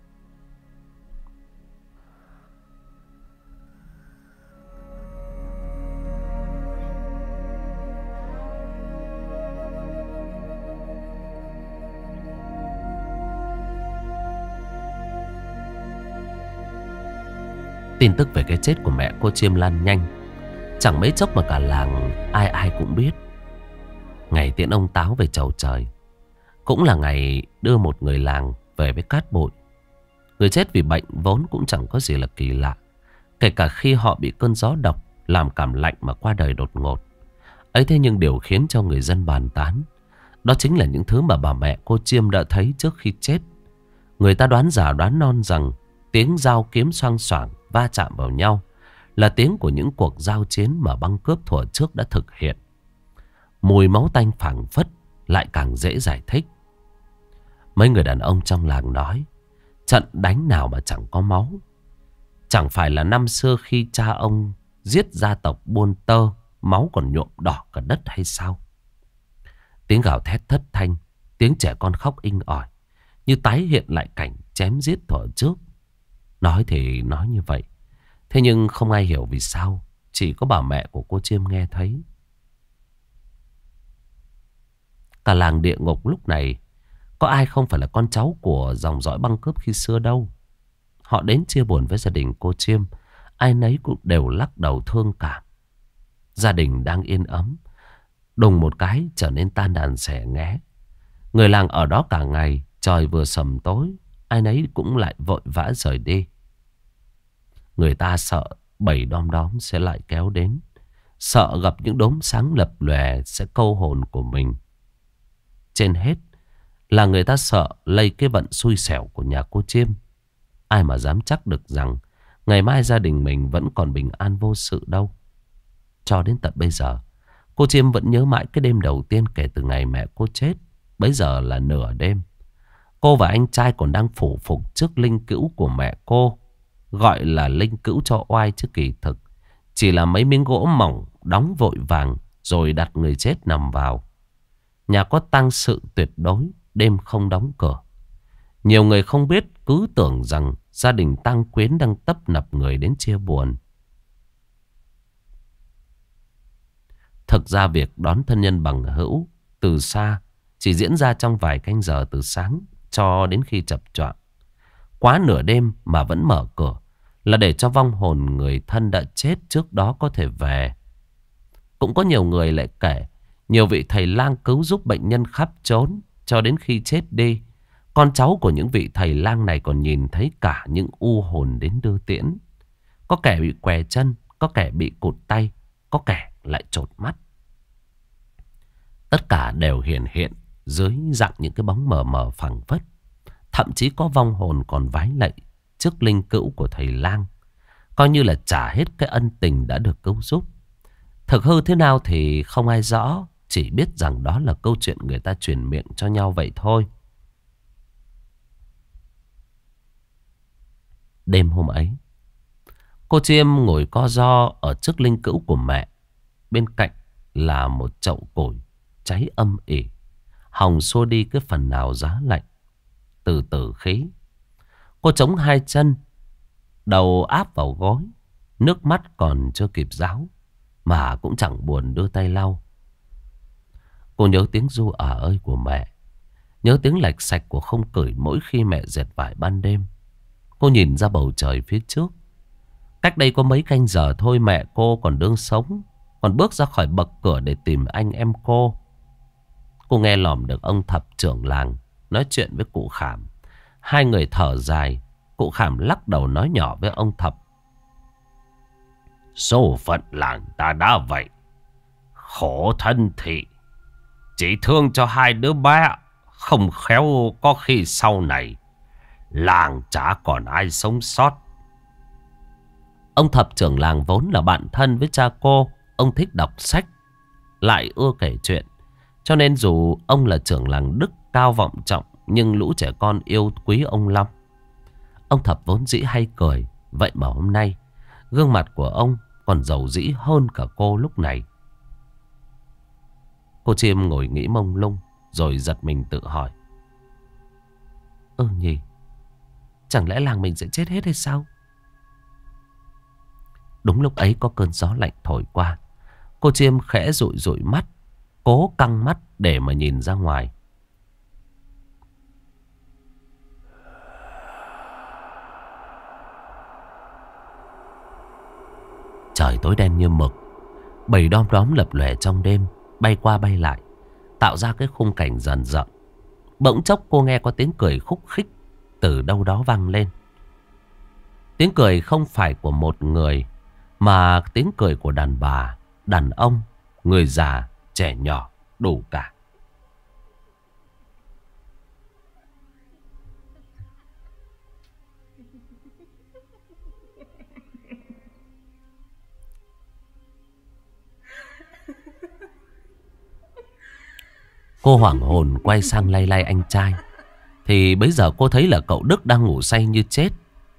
Tin tức về cái chết của mẹ cô chim lan nhanh. Chẳng mấy chốc mà cả làng ai ai cũng biết. Ngày tiễn ông Táo về chầu trời cũng là ngày đưa một người làng về với cát bụi. Người chết vì bệnh vốn cũng chẳng có gì là kỳ lạ, kể cả khi họ bị cơn gió độc làm cảm lạnh mà qua đời đột ngột. Ấy thế nhưng điều khiến cho người dân bàn tán, đó chính là những thứ mà bà mẹ cô chim đã thấy trước khi chết. Người ta đoán giả đoán non rằng tiếng dao kiếm xoang xoảng va chạm vào nhau là tiếng của những cuộc giao chiến mà băng cướp thuở trước đã thực hiện. Mùi máu tanh phảng phất lại càng dễ giải thích. Mấy người đàn ông trong làng nói, trận đánh nào mà chẳng có máu. Chẳng phải là năm xưa khi cha ông giết gia tộc Buôn Tơ, máu còn nhuộm đỏ cả đất hay sao? Tiếng gào thét thất thanh, tiếng trẻ con khóc inh ỏi, như tái hiện lại cảnh chém giết thuở trước. Nói thì nói như vậy, thế nhưng không ai hiểu vì sao chỉ có bà mẹ của cô chim nghe thấy. Cả làng địa ngục lúc này có ai không phải là con cháu của dòng dõi băng cướp khi xưa đâu. Họ đến chia buồn với gia đình cô chim. ai nấy cũng đều lắc đầu thương cảm. Gia đình đang yên ấm, đùng một cái trở nên tan đàn xẻ nghé. Người làng ở đó cả ngày, trời vừa sầm tối, ai nấy cũng lại vội vã rời đi. Người ta sợ bầy đom đóm sẽ lại kéo đến, sợ gặp những đốm sáng lập lòe sẽ câu hồn của mình. Trên hết là người ta sợ lây cái vận xui xẻo của nhà cô Chiêm. Ai mà dám chắc được rằng ngày mai gia đình mình vẫn còn bình an vô sự đâu. Cho đến tận bây giờ, cô Chiêm vẫn nhớ mãi cái đêm đầu tiên kể từ ngày mẹ cô chết. Bấy giờ là nửa đêm. Cô và anh trai còn đang phủ phục trước linh cữu của mẹ cô. Gọi là linh cữu cho oai chứ kỳ thực chỉ là mấy miếng gỗ mỏng đóng vội vàng rồi đặt người chết nằm vào. Nhà có tang sự tuyệt đối, đêm không đóng cửa. Nhiều người không biết cứ tưởng rằng gia đình tang quyến đang tấp nập người đến chia buồn. Thực ra việc đón thân nhân bằng hữu từ xa chỉ diễn ra trong vài canh giờ từ sáng cho đến khi chập choạng. Quá nửa đêm mà vẫn mở cửa là để cho vong hồn người thân đã chết trước đó có thể về. Cũng có nhiều người lại kể nhiều vị thầy lang cứu giúp bệnh nhân khắp trốn cho đến khi chết đi. Con cháu của những vị thầy lang này còn nhìn thấy cả những u hồn đến đưa tiễn. Có kẻ bị què chân, có kẻ bị cụt tay, có kẻ lại chột mắt. Tất cả đều hiện dưới dạng những cái bóng mờ mờ phảng phất. Thậm chí có vong hồn còn vái lạy trước linh cữu của thầy lang, coi như là trả hết cái ân tình đã được cứu giúp. Thực hư thế nào thì không ai rõ, chỉ biết rằng đó là câu chuyện người ta truyền miệng cho nhau vậy thôi. Đêm hôm ấy, cô Chiêm ngồi co ro ở trước linh cữu của mẹ. Bên cạnh là một chậu củi cháy âm ỉ, hòng xua đi cái phần nào giá lạnh từ tử khí. Cô chống hai chân, đầu áp vào gối, nước mắt còn chưa kịp ráo mà cũng chẳng buồn đưa tay lau. Cô nhớ tiếng ru ơi của mẹ, nhớ tiếng lạch sạch của khung cửi mỗi khi mẹ dệt vải ban đêm. Cô nhìn ra bầu trời phía trước. Cách đây có mấy canh giờ thôi mẹ cô còn đương sống, còn bước ra khỏi bậc cửa để tìm anh em cô. Cô nghe lỏm được ông Thập trưởng làng nói chuyện với cụ Khảm. Hai người thở dài. Cụ Khảm lắc đầu nói nhỏ với ông Thập: số phận làng ta đã vậy, khổ thân thị, chỉ thương cho hai đứa bé, không khéo có khi sau này làng chả còn ai sống sót. Ông Thập trưởng làng vốn là bạn thân với cha cô. Ông thích đọc sách, lại ưa kể chuyện, cho nên dù ông là trưởng làng đức cao vọng trọng, nhưng lũ trẻ con yêu quý ông lắm. Ông Thập vốn dĩ hay cười, vậy mà hôm nay gương mặt của ông còn dầu dĩ hơn cả cô lúc này. Cô Chiêm ngồi nghĩ mông lung, rồi giật mình tự hỏi: nhỉ, chẳng lẽ làng mình sẽ chết hết hay sao? Đúng lúc ấy có cơn gió lạnh thổi qua. Cô Chiêm khẽ dụi dụi mắt, cố căng mắt để mà nhìn ra ngoài. Trời tối đen như mực, bầy đom đóm lập lòe trong đêm, bay qua bay lại, tạo ra cái khung cảnh rần rợn. Bỗng chốc cô nghe có tiếng cười khúc khích từ đâu đó vang lên. Tiếng cười không phải của một người, mà tiếng cười của đàn bà, đàn ông, người già, trẻ nhỏ, đủ cả. Cô hoảng hồn quay sang lay lay anh trai, thì bấy giờ cô thấy là cậu Đức đang ngủ say như chết.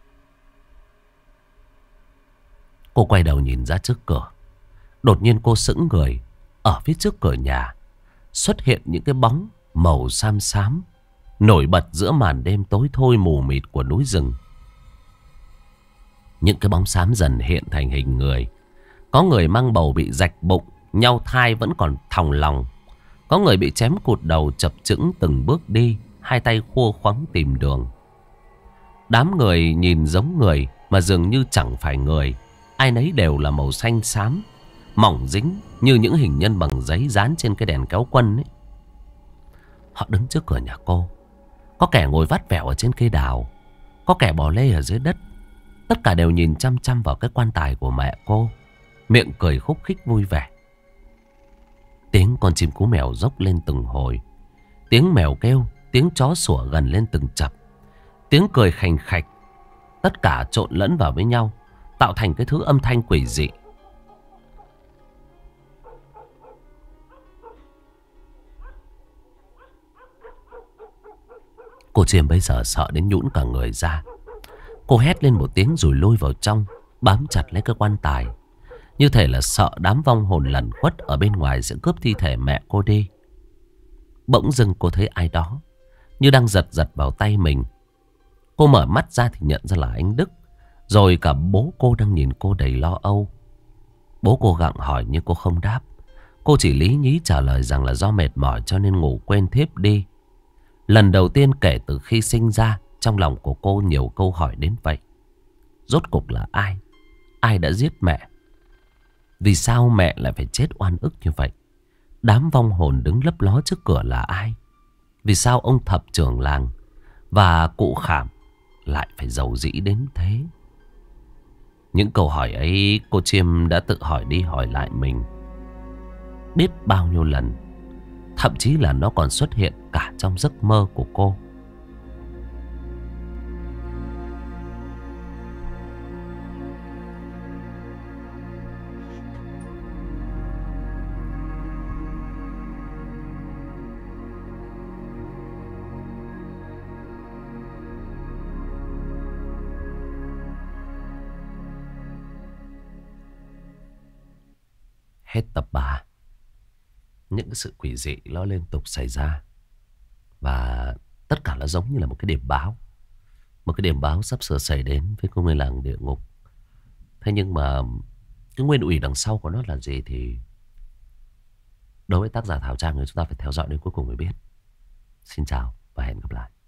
Cô quay đầu nhìn ra trước cửa. Đột nhiên cô sững người. Ở phía trước cửa nhà xuất hiện những cái bóng màu xám xám nổi bật giữa màn đêm tối thui mù mịt của núi rừng. Những cái bóng xám dần hiện thành hình người. Có người mang bầu bị rạch bụng, nhau thai vẫn còn thòng lòng. Có người bị chém cụt đầu chập chững từng bước đi, hai tay khua khoắng tìm đường. Đám người nhìn giống người mà dường như chẳng phải người. ai nấy đều là màu xanh xám, mỏng dính như những hình nhân bằng giấy dán trên cái đèn kéo quân ấy. Họ đứng trước cửa nhà cô. Có kẻ ngồi vắt vẻo ở trên cây đào, có kẻ bò lê ở dưới đất. Tất cả đều nhìn chăm chăm vào cái quan tài của mẹ cô, miệng cười khúc khích vui vẻ. Tiếng con chim cú mèo rốc lên từng hồi, tiếng mèo kêu, tiếng chó sủa gần lên từng chập, tiếng cười khành khạch. Tất cả trộn lẫn vào với nhau, tạo thành cái thứ âm thanh quỷ dị. Cô chim bây giờ sợ đến nhũn cả người ra. Cô hét lên một tiếng rồi lôi vào trong, bám chặt lấy cái quan tài, như thể là sợ đám vong hồn lẩn khuất ở bên ngoài sẽ cướp thi thể mẹ cô đi. Bỗng dưng cô thấy ai đó như đang giật giật vào tay mình. Cô mở mắt ra thì nhận ra là anh Đức, rồi cả bố cô đang nhìn cô đầy lo âu. Bố cô gặng hỏi nhưng cô không đáp. Cô chỉ lý nhí trả lời rằng là do mệt mỏi cho nên ngủ quên thiếp đi. Lần đầu tiên kể từ khi sinh ra, trong lòng của cô nhiều câu hỏi đến vậy. Rốt cục là ai? Ai đã giết mẹ? Vì sao mẹ lại phải chết oan ức như vậy? Đám vong hồn đứng lấp ló trước cửa là ai? Vì sao ông thập trưởng làng và cụ Khảm lại phải giàu dĩ đến thế? Những câu hỏi ấy cô Chiêm đã tự hỏi đi hỏi lại mình biết bao nhiêu lần. Thậm chí là nó còn xuất hiện cả trong giấc mơ của cô. Hết tập 3. Những cái sự quỷ dị nó liên tục xảy ra. Và tất cả nó giống như là một cái điểm báo. Một cái điểm báo sắp sửa xảy đến với ngôi làng địa ngục. Thế nhưng mà cái nguyên ủy đằng sau của nó là gì thì đối với tác giả Thảo Trang thì chúng ta phải theo dõi đến cuối cùng mới biết. Xin chào và hẹn gặp lại.